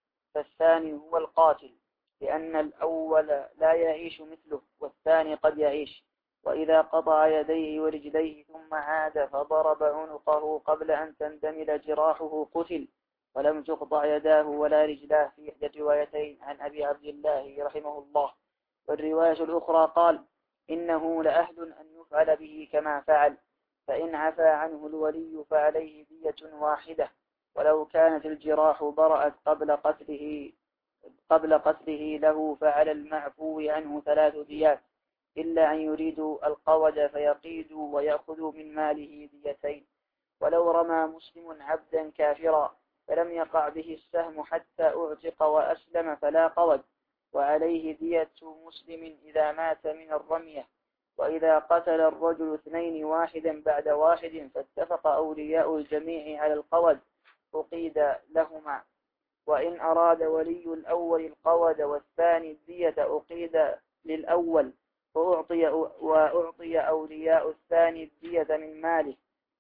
فالثاني هو القاتل، لأن الأول لا يعيش مثله والثاني قد يعيش. وإذا قطع يديه ورجليه ثم عاد فضرب عنقه قبل أن تندمل جراحه قتل، ولم تقطع يداه ولا رجلاه، في إحدى الروايتين عن أبي عبد الله رحمه الله. والرواية الأخرى قال: إنه لأهل أن يفعل به كما فعل، فإن عفى عنه الولي فعليه دية واحدة، ولو كانت الجراح برأت قبل قتله قبل قتله له فعلى المعفو عنه ثلاث ديات، إلا أن يريدوا القود فيقيدوا ويأخذوا من ماله ديتين. ولو رمى مسلم عبدا كافرا فلم يقع به السهم حتى أعتق وأسلم فلا قود، وعليه دية مسلم إذا مات من الرمية. وإذا قتل الرجل اثنين واحدا بعد واحد فاتفق أولياء الجميع على القود أقيد لهما، وإن أراد ولي الأول القود والثاني الدية أقيد للأول، وأعطي, وأعطي أولياء الثاني الدية من ماله.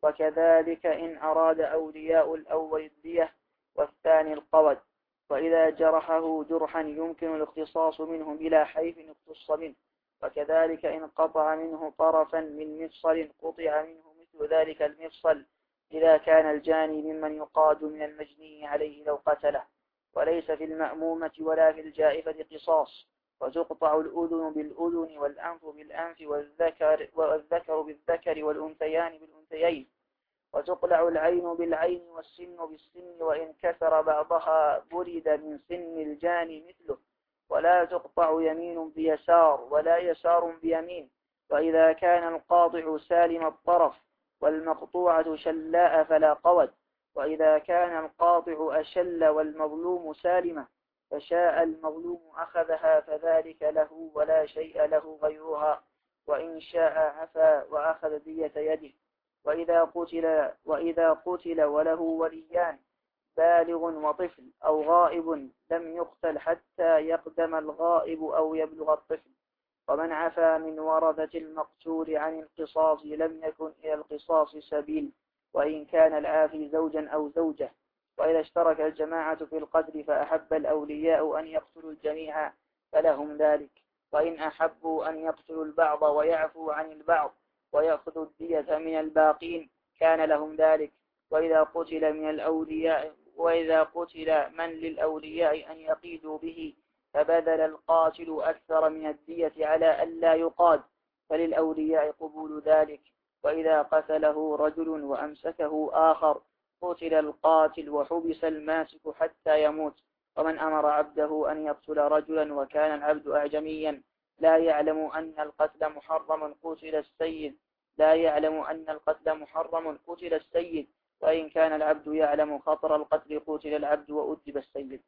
وكذلك إن أراد أولياء الأول الدية والثاني القود. وإذا جرحه جرحا يمكن الاختصاص منه إلى حيث اختص منه، وكذلك إن قطع منه طرفا من مفصل قطع منه مثل ذلك المفصل، إذا كان الجاني ممن يقاد من المجني عليه لو قتله. وليس في المأمومة ولا في الجائفة قصاص، وتقطع الأذن بالأذن والأنف بالأنف والذكر, والذكر بالذكر والأنثيان بالأنثيين، وتقلع العين بالعين والسن بالسن، وإن كسر بعضها برد من سن الجاني مثله. ولا تقطع يمين بيسار ولا يسار بيمين. وإذا كان القاطع سالم الطرف والمقطوعة شلاء فلا قود. وإذا كان القاطع أشل والمظلوم سالمة فشاء المظلوم أخذها فذلك له ولا شيء له غيرها، وإن شاء عفا وأخذ دية يده. وإذا قتل, وإذا قتل وله وليان بالغ وطفل أو غائب لم يقتل حتى يقدم الغائب أو يبلغ الطفل. ومن عفا من ورثة المقتول عن القصاص لم يكن إلى القصاص سبيل، وإن كان العافي زوجا أو زوجة. وإذا اشترك الجماعة في القتل فأحب الأولياء أن يقتلوا الجميع فلهم ذلك، وإن أحبوا أن يقتلوا البعض ويعفوا عن البعض ويأخذوا الدية من الباقين كان لهم ذلك. وإذا قتل من الأولياء وإذا قتل من للأولياء أن يقيدوا به فبذل القاتل أكثر من الدية على ألا يقاد فللأولياء قبول ذلك. وإذا قتله رجل وأمسكه آخر قتل القاتل وحبس الماسك حتى يموت. ومن أمر عبده أن يقتل رجلا وكان العبد أعجميا لا يعلم أن القتل محرم قتل السيد لا يعلم أن القتل محرم قتل السيد وإن كان العبد يعلم خطر القتل قتل العبد وأدب السيد.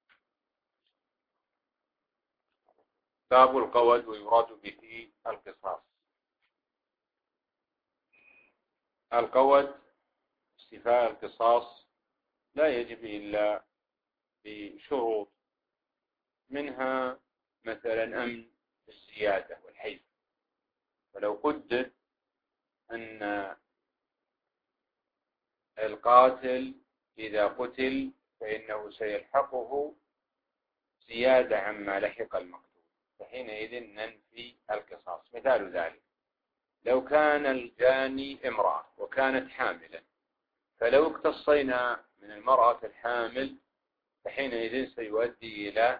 باب القود ويراد به القصاص. القود استيفاء القصاص لا يجب إلا بشروط، منها مثلا أمن السيادة والحيف. فلو قدر أن القاتل إذا قتل فإنه سيلحقه زيادة عما لحق المقتول، فحينئذ ننفي القصاص. مثال ذلك لو كان الجاني امرأة وكانت حاملا، فلو اقتصينا من المرأة الحامل فحينئذ سيؤدي إلى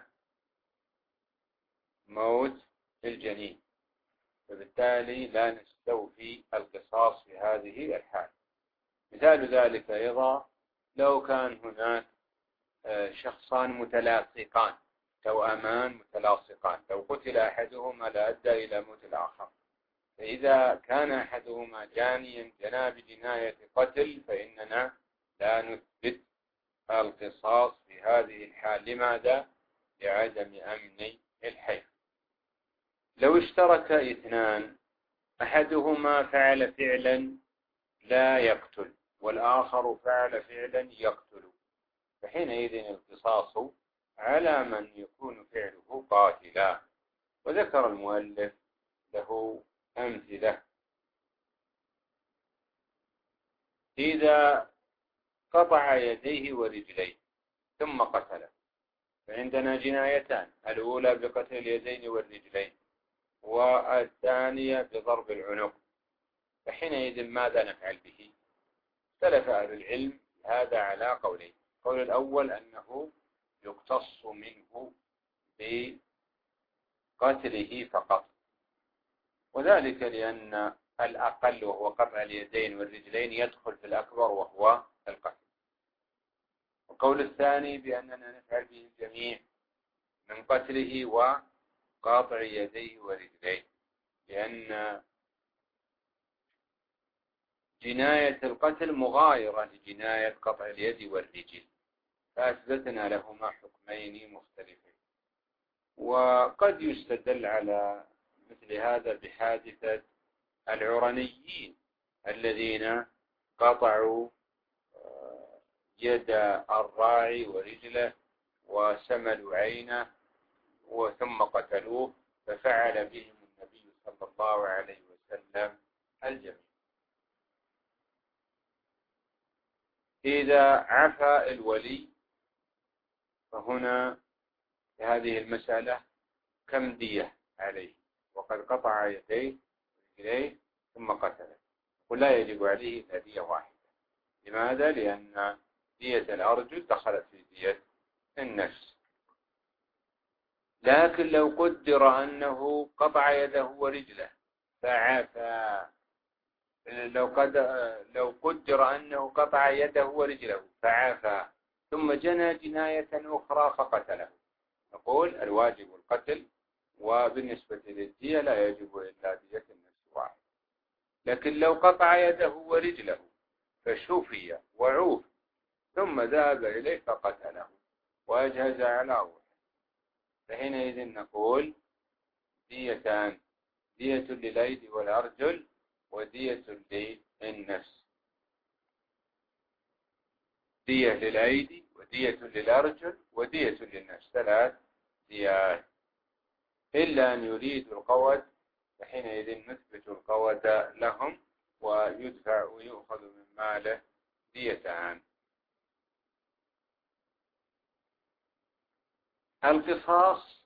موت الجنين، فبالتالي لا نستوفي القصاص في هذه الحال. مثال ذلك أيضا لو كان هناك شخصان متلاصقان توأمان متلاصقان، لو قتل أحدهما لأدى إلى موت الآخر، فإذا كان أحدهما جانيا جنى بجناية قتل فإننا لا نثبت القصاص في هذه الحال. لماذا؟ لعدم أمن الحي. لو اشترك اثنان أحدهما فعل فعلا لا يقتل والآخر فعل فعلا يقتل، فحينئذ القصاص على من يكون فعله قاتلا. وذكر المؤلف له أمثلة. إذا قطع يديه ورجليه ثم قتله، فعندنا جنايتان، الأولى بقتل اليدين والرجلين والثانية بضرب العنق، فحينئذ ماذا نفعل به؟ اختلف أهل العلم هذا على قولين. القول الأول أنه يقتص منه بقتله فقط، وذلك لأن الأقل وهو قطع اليدين والرجلين يدخل في الأكبر وهو القتل. القول الثاني بأننا نفعل به الجميع من قتله وقاطع يديه ورجليه، لأن جناية القتل مغايرة لجناية قطع اليد والرجل، فأثبتنا لهما حكمين مختلفين. وقد يستدل على مثل هذا بحادثة العرنيين الذين قطعوا يد الراعي ورجله وسملوا عينه وثم قتلوه، ففعل بهم النبي صلى الله عليه وسلم الجميع. إذا عفى الولي فهنا في هذه المسألة كم دية عليه؟ وقد قطع يديه ورجليه ثم قتله، ولا يجب عليه إلا دية واحدة. لماذا؟ لأن دية الأرجل دخلت في دية النفس. لكن لو قدر أنه قطع يده ورجله فعفى، لو قد لو قدر أنه قطع يده ورجله فعفى ثم جنى جناية أخرى فقتله، نقول الواجب القتل، وبالنسبة للدية لا يجب إلا دية النفس واحد. لكن لو قطع يده ورجله فشفي وعوف ثم ذهب إليه فقتله وأجهز على روحه، فحينئذ نقول ديتان، دية للأيدي والأرجل ودية للنفس. دية للأيدي ودية للأرجل ودية للنفس، ثلاث ديات. إلا أن يريدوا القود فحينئذ نثبت القود لهم ويدفع ويؤخذ من ماله ديتان. القصاص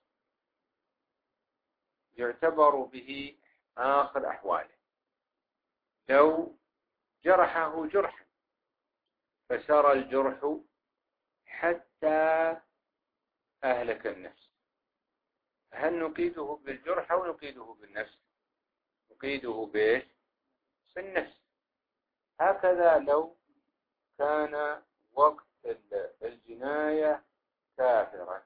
يعتبر به آخر أحواله. لو جرحه جرحا فسار الجرح حتى أهلك النفس، هل نقيده بالجرح أو نقيده بالنفس؟ نقيده بإيش؟ بالنفس. هكذا لو كان وقت الجناية كافرا،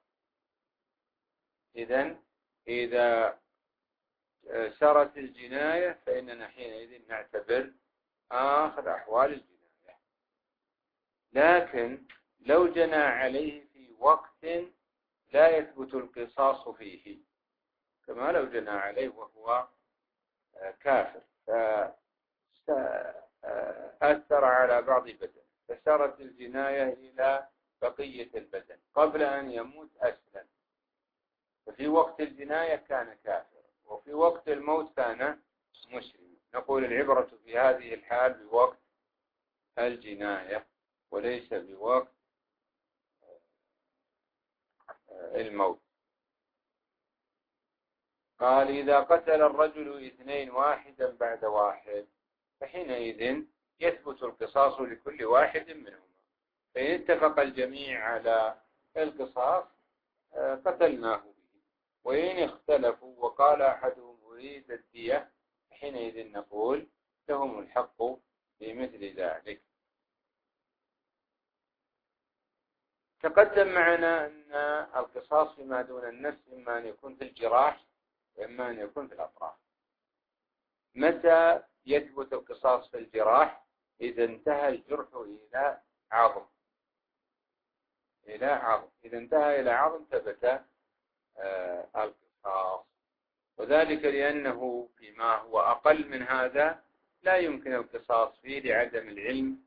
إذن إذا سرت الجناية فإننا حينئذ نعتبر آخر أحوال الجناية. لكن لو جنى عليه في وقت لا يثبت القصاص فيه، كما لو جنى عليه وهو كافر فأثر على بعض بدنه فسرت الجناية إلى بقية البدن قبل أن يموت أسلم، ففي وقت الجناية كان كافر وفي وقت الموت كان مسلم، نقول العبرة في هذه الحال بوقت الجناية وليس بوقت الموت. قال إذا قتل الرجل اثنين واحدا بعد واحد فحينئذ يثبت القصاص لكل واحد منهما، فإن اتفق الجميع على القصاص قتلناه به، وإن اختلفوا وقال أحدهم أريد الدية حينئذ نقول لهم الحق بمثل ذلك. تقدم معنا أن القصاص فيما دون النفس إما أن يكون في الجراح وإما أن يكون في الأطراف. متى يثبت القصاص في الجراح؟ إذا انتهى الجرح إلى عظم إلى عظم إذا انتهى إلى عظم ثبت آه القصاص، وذلك لأنه فيما هو أقل من هذا لا يمكن القصاص فيه لعدم العلم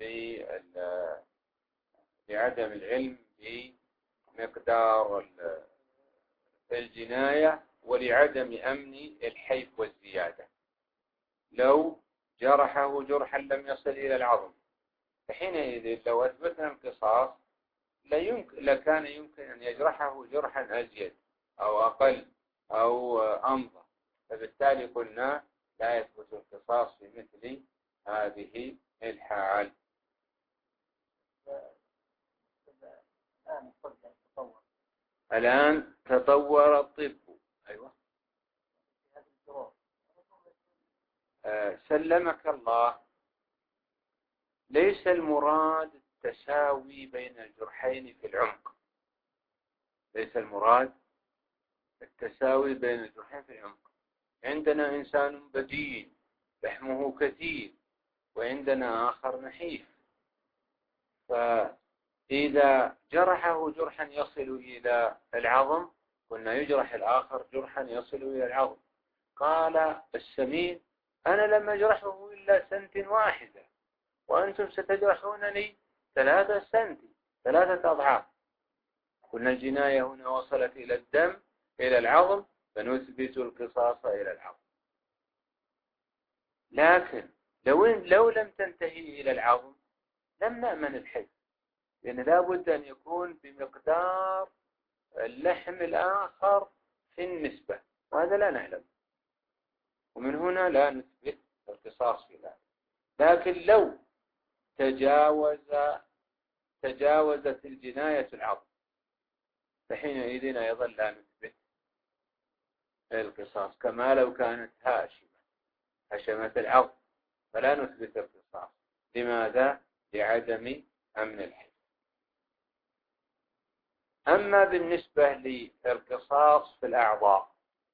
لعدم العلم بمقدار الجناية ولعدم أمن الحيف والزيادة. لو جرحه جرحا لم يصل إلى العظم فحينئذ لو أثبتنا القصاص لكان يمكن أن يجرحه جرحا أزيد أو أقل أو أمضى، فبالتالي قلنا لا يثبت القصاص في مثل هذه الحال. الآن تطور الطب. أيوة. آه سلمك الله، ليس المراد التساوي بين الجرحين في العمق، ليس المراد التساوي بين الجرحين في العمق. عندنا إنسان بدين لحمه كثير وعندنا آخر نحيف، فإذا جرحه جرحا يصل إلى العظم قلنا يجرح الآخر جرحا يصل إلى العظم. قال السمين أنا لم أجرحه إلا سنت واحدة وأنتم ستجرحونني ثلاثة سنت ثلاثة أضعاف. قلنا الجناية هنا وصلت إلى الدم إلى العظم فنثبت القصاص إلى العظم. لكن لو لو لم تنتهي إلى العظم لم نأمن الحي، لأن لا بد أن يكون بمقدار اللحم الآخر في النسبة، وهذا لا نعلم، ومن هنا لا نثبت القصاص في ذلك. لكن لو تجاوز تجاوزت الجناية العظم فحينئذ أيضا لا نثبت القصاص، كما لو كانت هاشمة هشمة العظم فلا نثبت القصاص. لماذا؟ لعدم أمن الحي. أما بالنسبة للقصاص في الأعضاء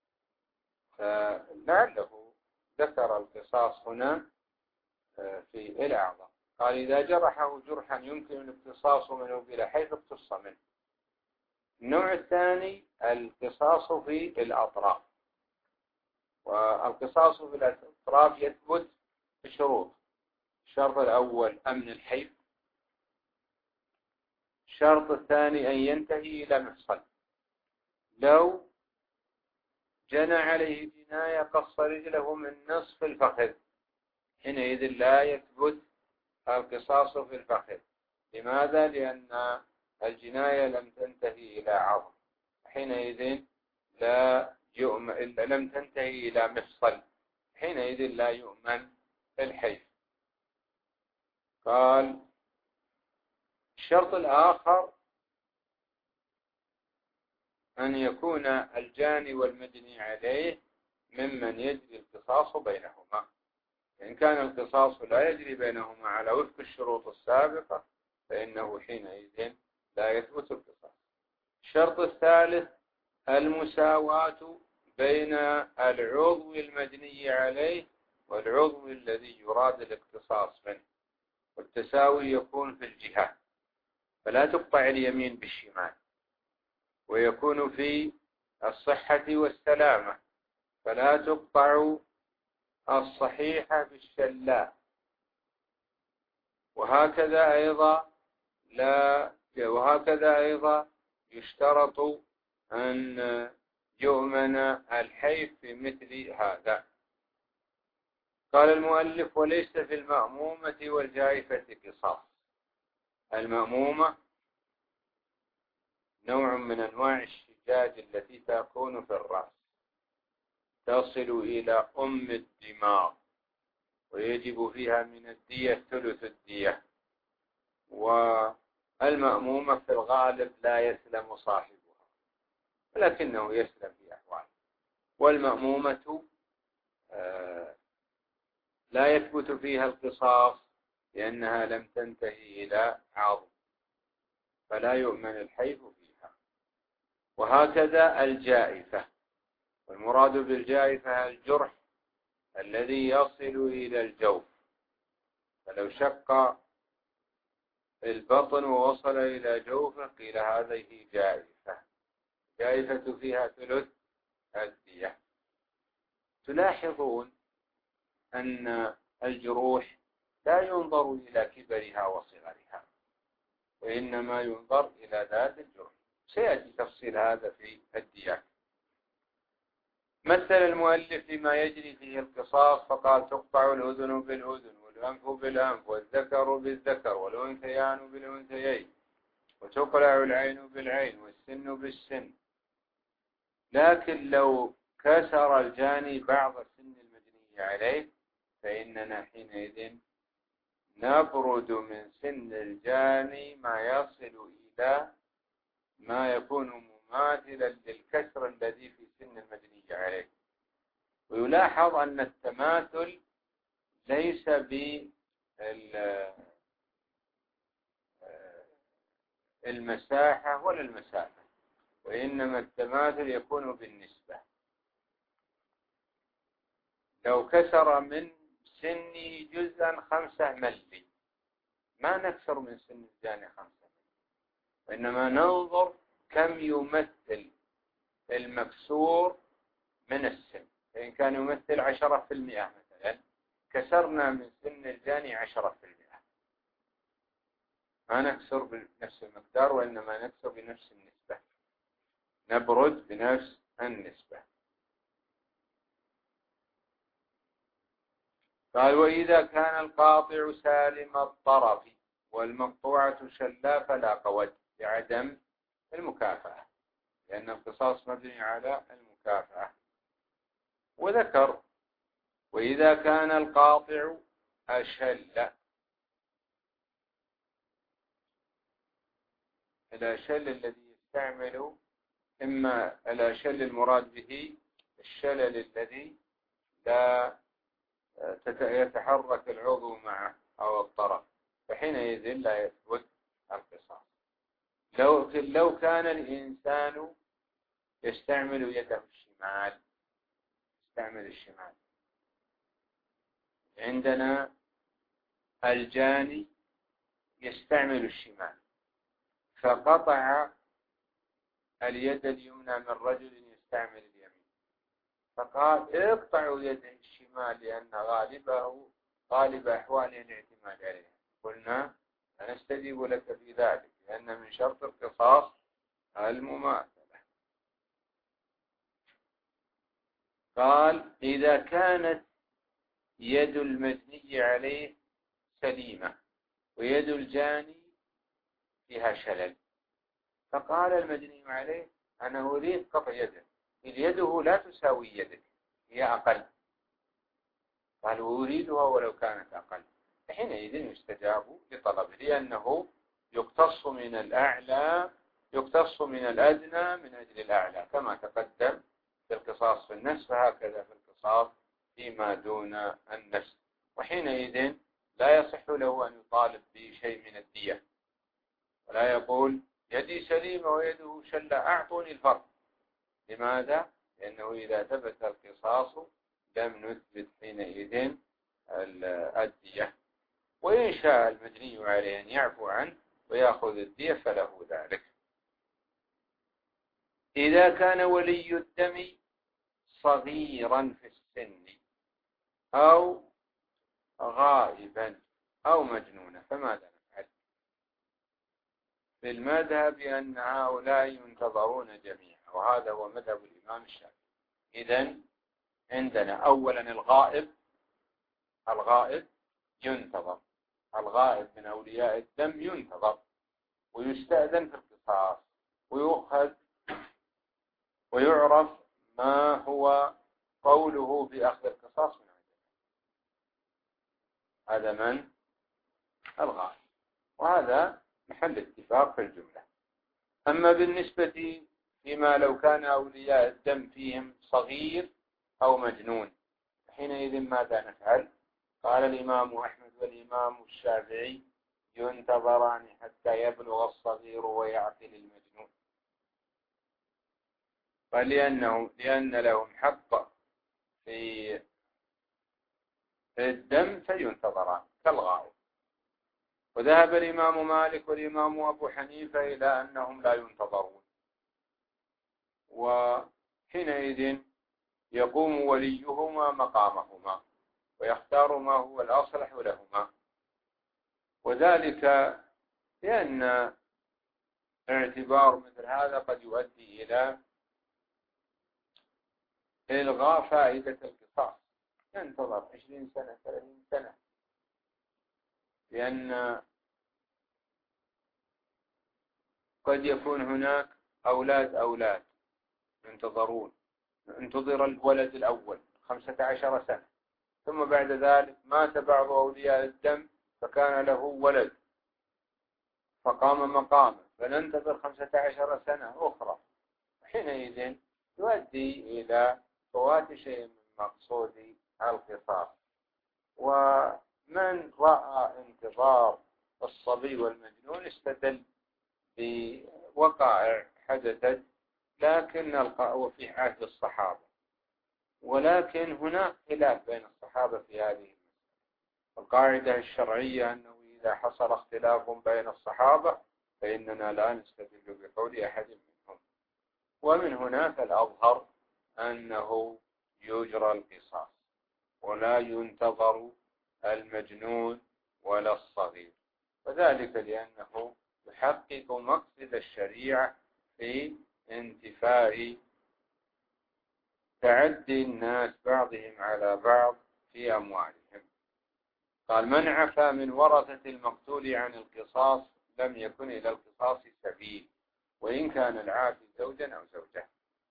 فلعله ذكر القصاص هنا في الأعضاء، قال إذا جرحه جرحا يمكن الاقتصاص منه بلا حيث اقتص منه. النوع الثاني القصاص في الأطراف، والقصاص في الأطراف يثبت بشروط. الشرط الأول أمن الحيف، الشرط الثاني أن ينتهي إلى مفصل. لو جنى عليه جناية قص رجله من نصف الفخذ حينئذ لا يثبت القصاص في الفخذ. لماذا؟ لأن الجناية لم تنتهي إلى عظم، حينئذ لا يؤمن، لم تنتهي إلى مفصل حينئذ لا يؤمن الحيف. قال الشرط الآخر أن يكون الجاني والمجني عليه ممن يجري القصاص بينهما. إن كان القصاص لا يجري بينهما على وفق الشروط السابقة فإنه حينئذ لا يثبت القصاص. الشرط الثالث المساواة بين العضو المجني عليه والعضو الذي يراد الاقتصاص منه، والتساوي يكون في الجهة، فلا تقطع اليمين بالشمال، ويكون في الصحة والسلامة، فلا تقطع الصحيحة بالشلاء. وهكذا أيضا لا وهكذا أيضا يشترط أن يؤمن الحيف في مثل هذا. قال المؤلف وليس في المأمومة والجائفة قصاص. المأمومة نوع من أنواع الشجاج التي تكون في الرأس، تصل إلى أم الدماغ، ويجب فيها من الدية ثلث الدية. والمأمومة في الغالب لا يسلم صاحبها، ولكنه يسلم في أحوال. والمأمومة لا يثبت فيها القصاص لأنها لم تنتهي إلى عظم، فلا يؤمن الحيف فيها. وهكذا الجائفة، والمراد بالجائفة الجرح الذي يصل إلى الجوف، فلو شق البطن ووصل إلى جوفه قيل هذه جائفة. جائفة فيها ثلث الدية. تلاحظون أن الجروح لا ينظر إلى كبرها وصغرها، وإنما ينظر إلى ذات الجرح. سيأتي تفصيل هذا في الديات. مثل المؤلف لما يجري فيه القصاص فقال: تقطع الأذن بالأذن، والأنف بالأنف، والذكر بالذكر، والأنثيان بالأنثيين، وتقلع العين بالعين، والسن بالسن. لكن لو كسر الجاني بعض السن المجني عليه فإننا حينئذ نبرد من سن الجاني ما يصل إلى ما يكون مماثلا للكسر الذي في سن المجني عليه. ويلاحظ أن التماثل ليس بالمساحة ولا المسافة، وإنما التماثل يكون بالنسبة. لو كسر من سني جزءا خمسة ملي ما نكسر من سن الجاني خمسة ملي، وإنما ننظر كم يمثل المكسور من السن. فإن كان يمثل عشرة في المئة مثلا كسرنا من سن الجاني عشرة في المئة، ما نكسر بنفس المقدار وإنما نكسر بنفس النسبة، نبرد بنفس النسبة. قال: وإذا كان القاطع سالم الطرف والمقطوعة شلا فلا قود، بعدم المكافأة، لأن القصاص مبني على المكافأة. وذكر: وإذا كان القاطع أشل، الأشل الذي يستعمل إما الأشل المراد به الشلل الذي لا يتحرك العضو معه أو الطرف، فحينئذ لا يثبت القصاص. لو لو كان الإنسان يستعمل يده الشمال، يستعمل الشمال، عندنا الجاني يستعمل الشمال فقطع اليد اليمنى من رجل يستعمل اليمين، فقال: اقطعوا يده الشمال لأن غالبه غالب أحواله الاعتماد عليها. قلنا: نستجيب لك في ذلك، لأن من شرط القصاص المماثلة. قال: إذا كانت يد المجني عليه سليمة ويد الجاني فيها شلل، فقال المجني عليه: أنا أريد قطع يده، يده لا تساوي يدك، هي أقل. قال: أريدها ولو كانت أقل. حينئذ يستجاب لطلبه، لأنه يقتص من الأعلى، يقتص من الأدنى من أجل الأعلى، كما تقدم في القصاص في النفس فهكذا في القصاص فيما دون النفس. وحينئذ لا يصح له أن يطالب بشيء من الدية، ولا يقول: يدي سليمة ويده شلة أعطوني الفرق. لماذا؟ لأنه إذا ثبت القصاص لم نثبت حينئذ الدية. وإن شاء المجني عليه أن يعفو عنه ويأخذ الدية فله ذلك. إذا كان ولي الدم صغيرا في السن أو غائبا أو مجنونا فماذا نفعل؟ في المذهب أن هؤلاء ينتظرون جميعا، وهذا هو مذهب الإمام الشافعي. إذن عندنا أولا الغائب، الغائب ينتظر، الغائب من أولياء الدم ينتظر ويستأذن في القصاص ويؤخذ ويعرف ما هو قوله بأخذ القصاص من عدمه. هذا من الغالب، وهذا محل اتفاق في الجملة. أما بالنسبة فيما لو كان أولياء الدم فيهم صغير أو مجنون، حينئذ ماذا نفعل؟ قال الإمام أحمد والإمام الشافعي ينتظران حتى يبلغ الصغير ويعقل المجنون، فلأنه لأن لهم حق في الدم فينتظران كالغائب. وذهب الإمام مالك والإمام أبو حنيفة إلى أنهم لا ينتظرون، وحينئذ يقوم وليهما مقامهما ويختار ما هو الأصلح لهما، وذلك لأن اعتبار مثل هذا قد يؤدي إلى إلغاء فائدة القصاص. ينتظر عشرين سنة ثلاثين سنة، لأن قد يكون هناك أولاد أولاد ينتظرون، انتظر الولد الأول خمسة عشر سنة، ثم بعد ذلك مات بعض أولياء الدم فكان له ولد فقام مقامه، فننتظر خمسة عشر سنة أخرى، حينئذ يؤدي إلى فوات شيء من مقصود القصاص. ومن رأى انتظار الصبي والمجنون استدل بوقائع حدثت لكن وفي عهد الصحابة، ولكن هناك خلاف بين الصحابة في هذه المسألة. القاعدة الشرعية أنه إذا حصل اختلاف بين الصحابة فإننا لا نستدل بقول أحد منهم، ومن هناك الأظهر أنه يجرى القصاص ولا ينتظر المجنون ولا الصغير، وذلك لأنه يحقق مقصد الشريعة في انتفاء تعدي الناس بعضهم على بعض في أموالهم. قال: من عفا من ورثة المقتول عن القصاص لم يكن إلى القصاص سبيل، وإن كان العافي زوجا أو زوجة.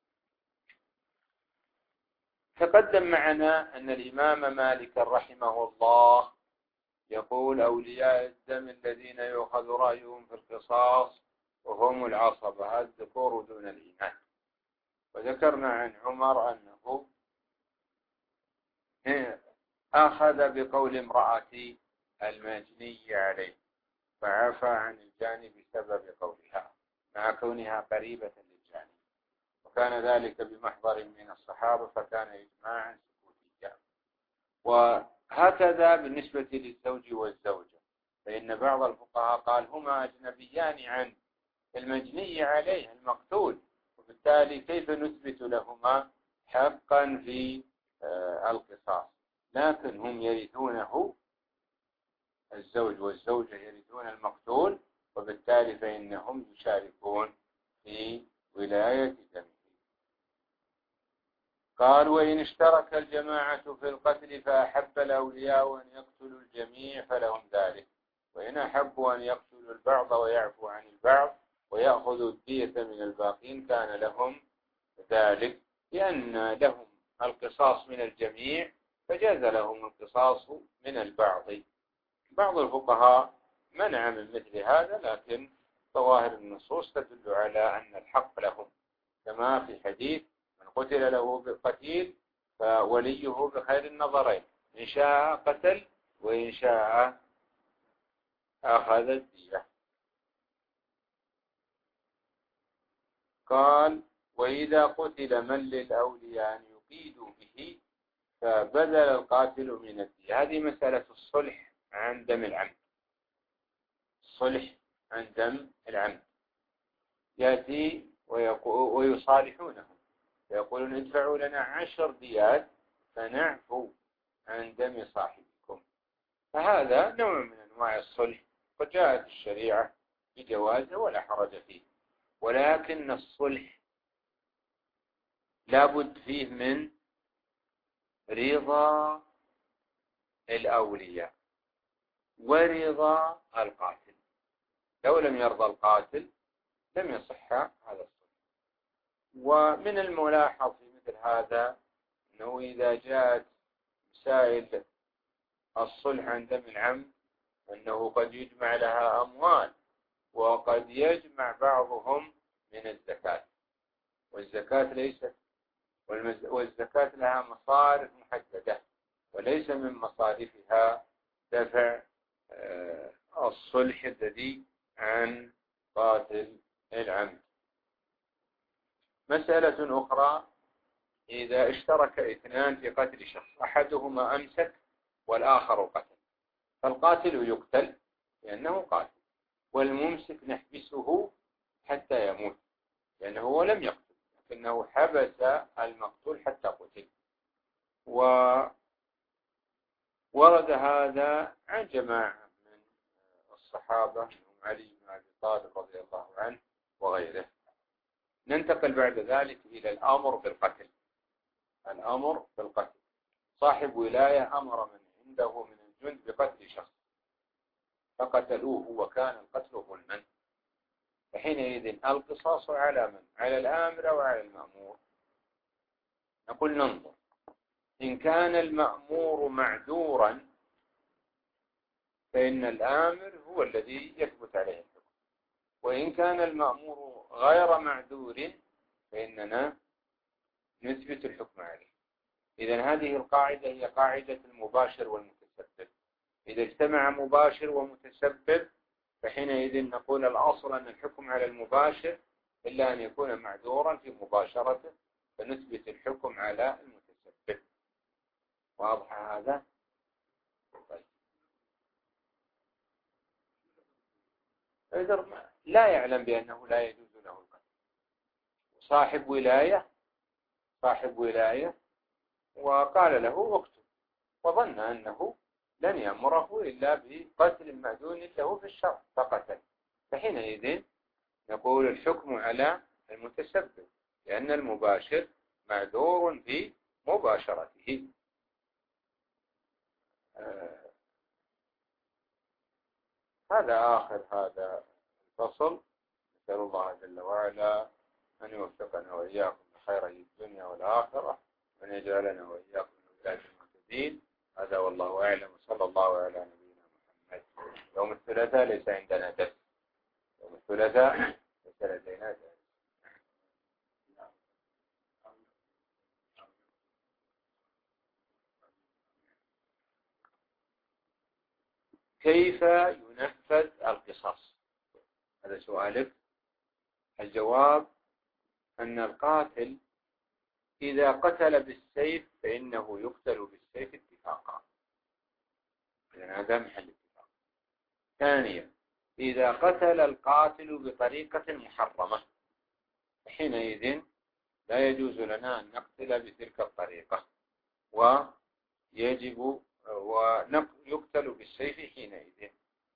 تقدم معنا أن الإمام مالك رحمه الله يقول: أولياء الدم الذين يؤخذ رأيهم في القصاص وهم العصبة الذكور دون الإناث. وذكرنا عن عمر أنه أخذ بقول امرأة المجني عليه فعفى عن الجاني بسبب قولها مع كونها قريبة للجاني، وكان ذلك بمحضر من الصحابة فكان إجماعا سكوتيا. وهكذا بالنسبة للزوج والزوجة، فإن بعض الفقهاء قال هما أجنبيان عن المجني عليه المقتول، وبالتالي كيف نثبت لهما حقا في القصاص؟ لكن هم يرثونه، الزوج والزوجة يرثون المقتول، وبالتالي فإنهم يشاركون في ولاية دمه. قال: وإن اشترك الجماعة في القتل فأحب الأولياء أن يقتلوا الجميع فلهم ذلك، وإن أحبوا أن يقتلوا البعض ويعفوا عن البعض ويأخذوا الدية من الباقين كان لهم ذلك، لأن لهم القصاص من الجميع فجاز لهم القصاص من البعض. بعض الفقهاء منع من مثل هذا، لكن ظواهر النصوص تدل على أن الحق لهم، كما في حديث: من قتل له بالقتيل فوليه بخير النظرين، إن شاء قتل وإن شاء أخذ الدية. قال: وإذا قتل من للأولياء أن يقيدوا به فبذل القاتل من الدية. هذه مسألة الصلح عن دم العمد. الصلح عن دم العمد يأتي ويصالحونهم ويقولون: ادفعوا لنا عشر ديات فنعفو عن دم صاحبكم. فهذا نوع من أنواع الصلح، وجاءت الشريعة بجوازه ولا حرج فيه، ولكن الصلح لابد فيه من رضا الأولياء ورضا القاتل. لو لم يرضى القاتل لم يصح هذا الصلح. ومن الملاحظ في مثل هذا أنه إذا جاءت مسائل الصلح عن دم العم أنه قد يجمع لها أموال، وقد يجمع بعضهم من الزكاة، والزكاة ليست والزكاة لها مصارف محددة، وليس من مصارفها دفع الصلح الذي عن قاتل العمد. مسألة أخرى: إذا اشترك اثنان في قتل شخص، أحدهما أمسك والآخر قتل، فالقاتل يقتل لأنه قاتل، والممسك نحبسه حتى يموت لأنه هو لم يقتل، لكنه حبس المقتول حتى قتل. وورد هذا عن جماعة من الصحابة منهم علي بن أبي طالب رضي الله عنه وغيره. ننتقل بعد ذلك إلى الأمر بالقتل. الأمر بالقتل: صاحب ولاية أمر من عنده من الجند بقتل شخص فقتلوه وكان القتل ظلما، فحينئذ القصاص على من؟ على الآمر أو على المأمور؟ نقول ننظر. إن كان المأمور معذورا فإن الآمر هو الذي يثبت عليه الحكم، وإن كان المأمور غير معذور فإننا نثبت الحكم عليه. إذن هذه القاعدة هي قاعدة المباشر والمتسبب. إذا اجتمع مباشر ومتسبب فحينئذ نقول الأصل أن الحكم على المباشر إلا أن يكون معذورا في مباشرته، فنثبت الحكم على المتسبب. واضح هذا؟ طيب. إذا لا يعلم بأنه لا يجوز له القتل، صاحب ولاية صاحب ولاية وقال له اقتل، وظن أنه لن يأمره إلا بقتل مأذون له في الشرع فقتل، فحينئذ نقول الحكم على المتسبب لأن المباشر معذور في مباشرته. آه هذا آخر هذا الفصل. نسأل الله جل وعلا أن يوفقنا وإياكم لخير الدنيا والآخرة، وأن يجعلنا وإياكم من ولاة المهتدين. هذا والله أعلم، وصلى الله على نبينا محمد. يوم الثلاثاء ليس عندنا درس، يوم الثلاثاء ليس لدينا درس. كيف ينفذ القصاص؟ هذا سؤالك. الجواب أن القاتل إذا قتل بالسيف فإنه يقتل بالسيف اتفاقا، لأن هذا محل اتفاق. ثانيا: إذا قتل القاتل بطريقة محرمة حينئذ لا يجوز لنا أن نقتل بتلك الطريقة، ويجب ويقتل بالسيف حينئذ.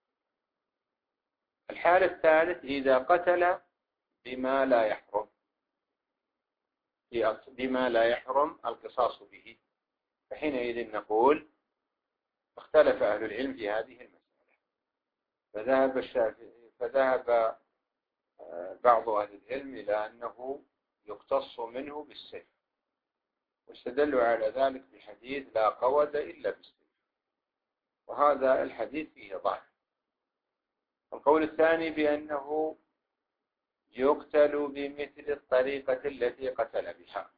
الحالة الثالث: إذا قتل بما لا يحرم بما لا يحرم القصاص به، فحينئذ نقول اختلف أهل العلم في هذه المسألة، فذهب الشافعي فذهب بعض أهل العلم إلى أنه يقتص منه بالسيف، واستدلوا على ذلك بحديث لا قود إلا بالسيف، وهذا الحديث فيه ضعف. القول الثاني بأنه يقتل بمثل الطريقة التي قتل بها،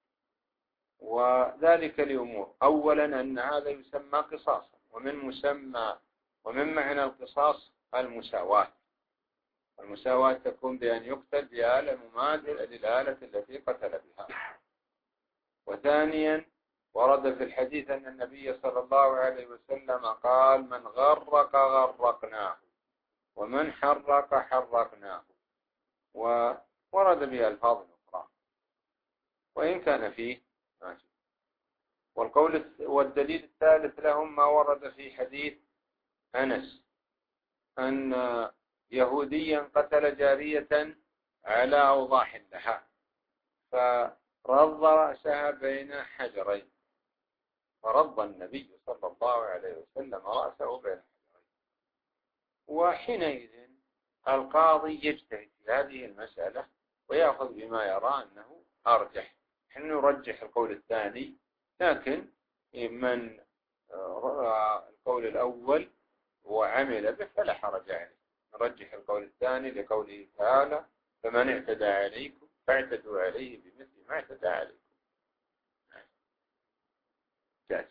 وذلك لأمور: أولا أن هذا يسمى قصاصا، ومن مسمى ومن معنى القصاص المساواة، والمساواة تكون بأن يقتل بآلة مماثلة للآلة التي قتل بها. وثانيا ورد في الحديث أن النبي صلى الله عليه وسلم قال: من غرق غرقناه، ومن حرق حرقناه، وورد بها ألفاظ أخرى وإن كان فيه ماشي. والقول والدليل الثالث لهم ما ورد في حديث أنس أن يهوديا قتل جارية على أوضاح لها فرض رأسها بين حجرين، فرض النبي صلى الله عليه وسلم رأسه بين حجرين. وحينئذ القاضي يجتهد في هذه المسألة ويأخذ بما يرى أنه أرجح. نحن نرجح القول الثاني لكن من رأى القول الأول وعمل به فلا حرج عليه. نرجح القول الثاني لقوله تعالى فمن اعتدى عليكم فاعتدوا عليه بمثل ما اعتدى عليكم. جاز.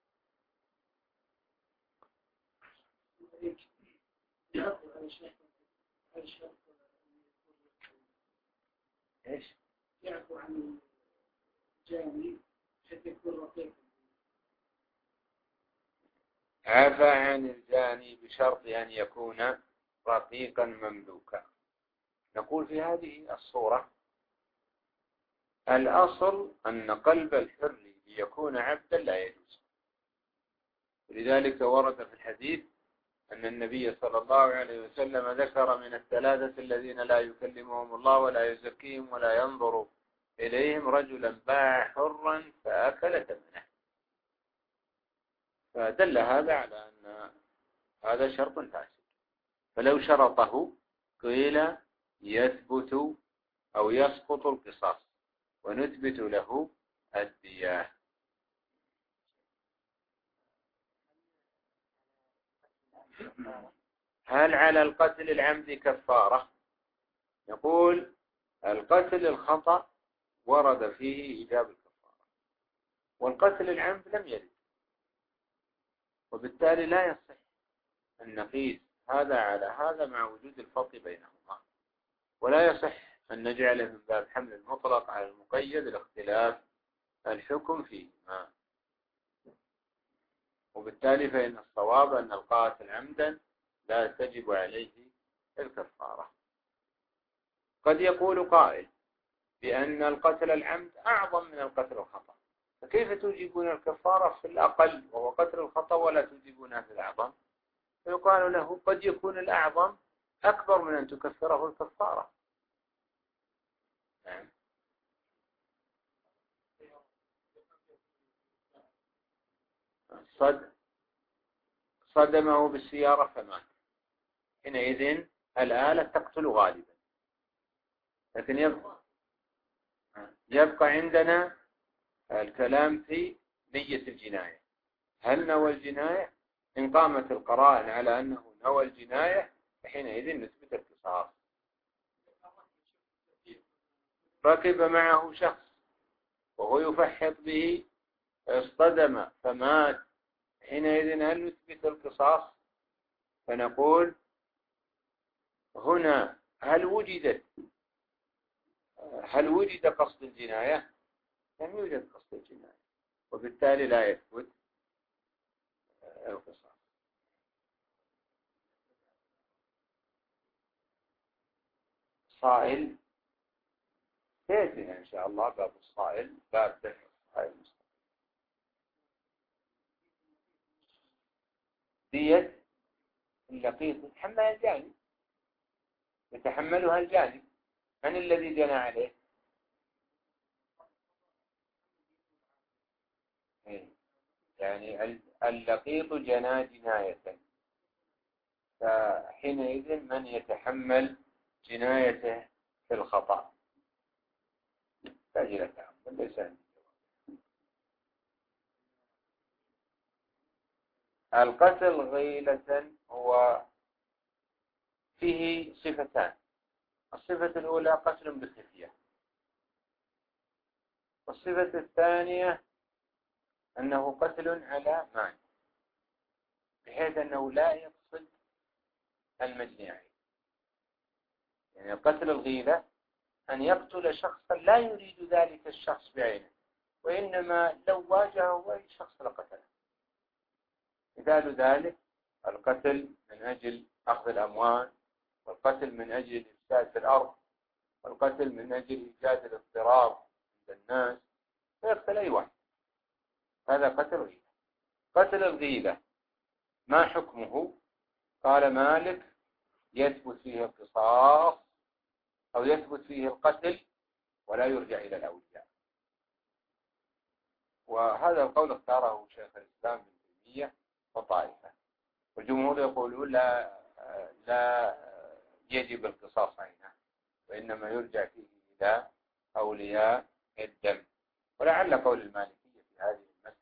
ايش؟ يعفو عن الجاني حتى يكون رقيقا. عفى عن الجاني بشرط أن يكون رقيقا مملوكا. نقول في هذه الصورة الأصل أن قلب الحر ليكون عبدا لا يجوز. ولذلك ورد في الحديث أن النبي صلى الله عليه وسلم ذكر من الثلاثة الذين لا يكلمهم الله ولا يزكيهم ولا ينظر إليهم رجلا باع حرا فأكل ثمنه. فدل هذا على أن هذا شرط فاسد. فلو شرطه قيل يثبت أو يسقط القصاص ونثبت له الدية. هل على القتل العمد كفارة؟ يقول القتل الخطأ ورد فيه إيجاب الكفارة، والقتل العمد لم يرد، وبالتالي لا يصح أن نقيس هذا على هذا مع وجود الفرق بينهما، ولا يصح أن نجعله من باب حمل المطلق على المقيد لاختلاف الحكم فيهما. وبالتالي فإن الصواب أن القاتل عمدا لا تجب عليه الكفارة. قد يقول قائل بأن القتل العمد أعظم من القتل الخطأ، فكيف توجبون الكفارة في الأقل وهو قتل الخطأ ولا توجبونها في الأعظم؟ فيقال له قد يكون الأعظم أكبر من أن تكفره الكفارة. نعم. صد صدمه بالسيارة فمات، حينئذ الآلة تقتل غالبا، لكن يبقى يبقى عندنا الكلام في نية الجناية. هل نوى الجناية؟ إن قامت القرائن على أنه نوى الجناية فحينئذ نثبت القصاص. ركب معه شخص وهو يفحط به اصطدم فمات، حينئذ هل نثبت القصاص؟ فنقول هنا هل وجدت هل وجد قصد الجناية؟ لم يوجد قصد الجناية، وبالتالي لا يثبت القصاص. صائل سيأتينا إن شاء الله باب الصائل، باب دفع الصائل. دية اللقيط يتحمل الجاني، يتحملها الجاني. من الذي جنى عليه؟ يعني اللقيط جنى جناية، فحينئذ من يتحمل جنايته في الخطأ؟ تأجيل التعامل ليس عندي. القتل غيلة هو فيه صفتان. الصفة الأولى قتل بخفية، والصفة الثانية أنه قتل على مال، بحيث أنه لا يقصد المجني عليه. يعني قتل الغيلة أن يقتل شخصا لا يريد ذلك الشخص بعينه، وإنما لو واجهه أي شخص لقتله. مثال ذلك القتل من أجل أخذ الأموال، والقتل من أجل إفساد في الأرض، والقتل من أجل إيجاد الاضطراب عند الناس، فيقتل أي واحد. هذا قتل غيلة. قتل الغيلة ما حكمه؟ قال مالك يثبت فيه القصاص أو يثبت فيه القتل ولا يرجع إلى الأولياء. وهذا القول اختاره شيخ الإسلام ابن تيمية وطائفة، والجمهور يقولون لا لا يجب القصاص عنه، وإنما يرجع فيه إلى أولياء الدم. ولعل قول المالكية في هذه المسألة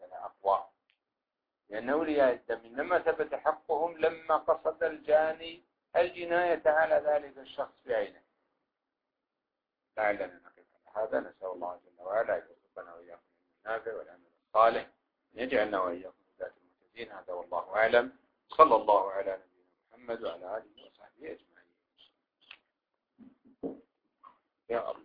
لأن أولياء الدم إنما ثبت حقهم لما قصد الجاني الجناية على ذلك الشخص بعينه. لعلنا نقف على هذا. نسأل الله جل وعلا أن يرزقنا وإياكم النافع والعمل الصالح، يجعلنا وإياكم ذات المهتدين. هذا والله أعلم. صلى الله على نبينا محمد وعلى آله وصحبه أجمعين. يا الله.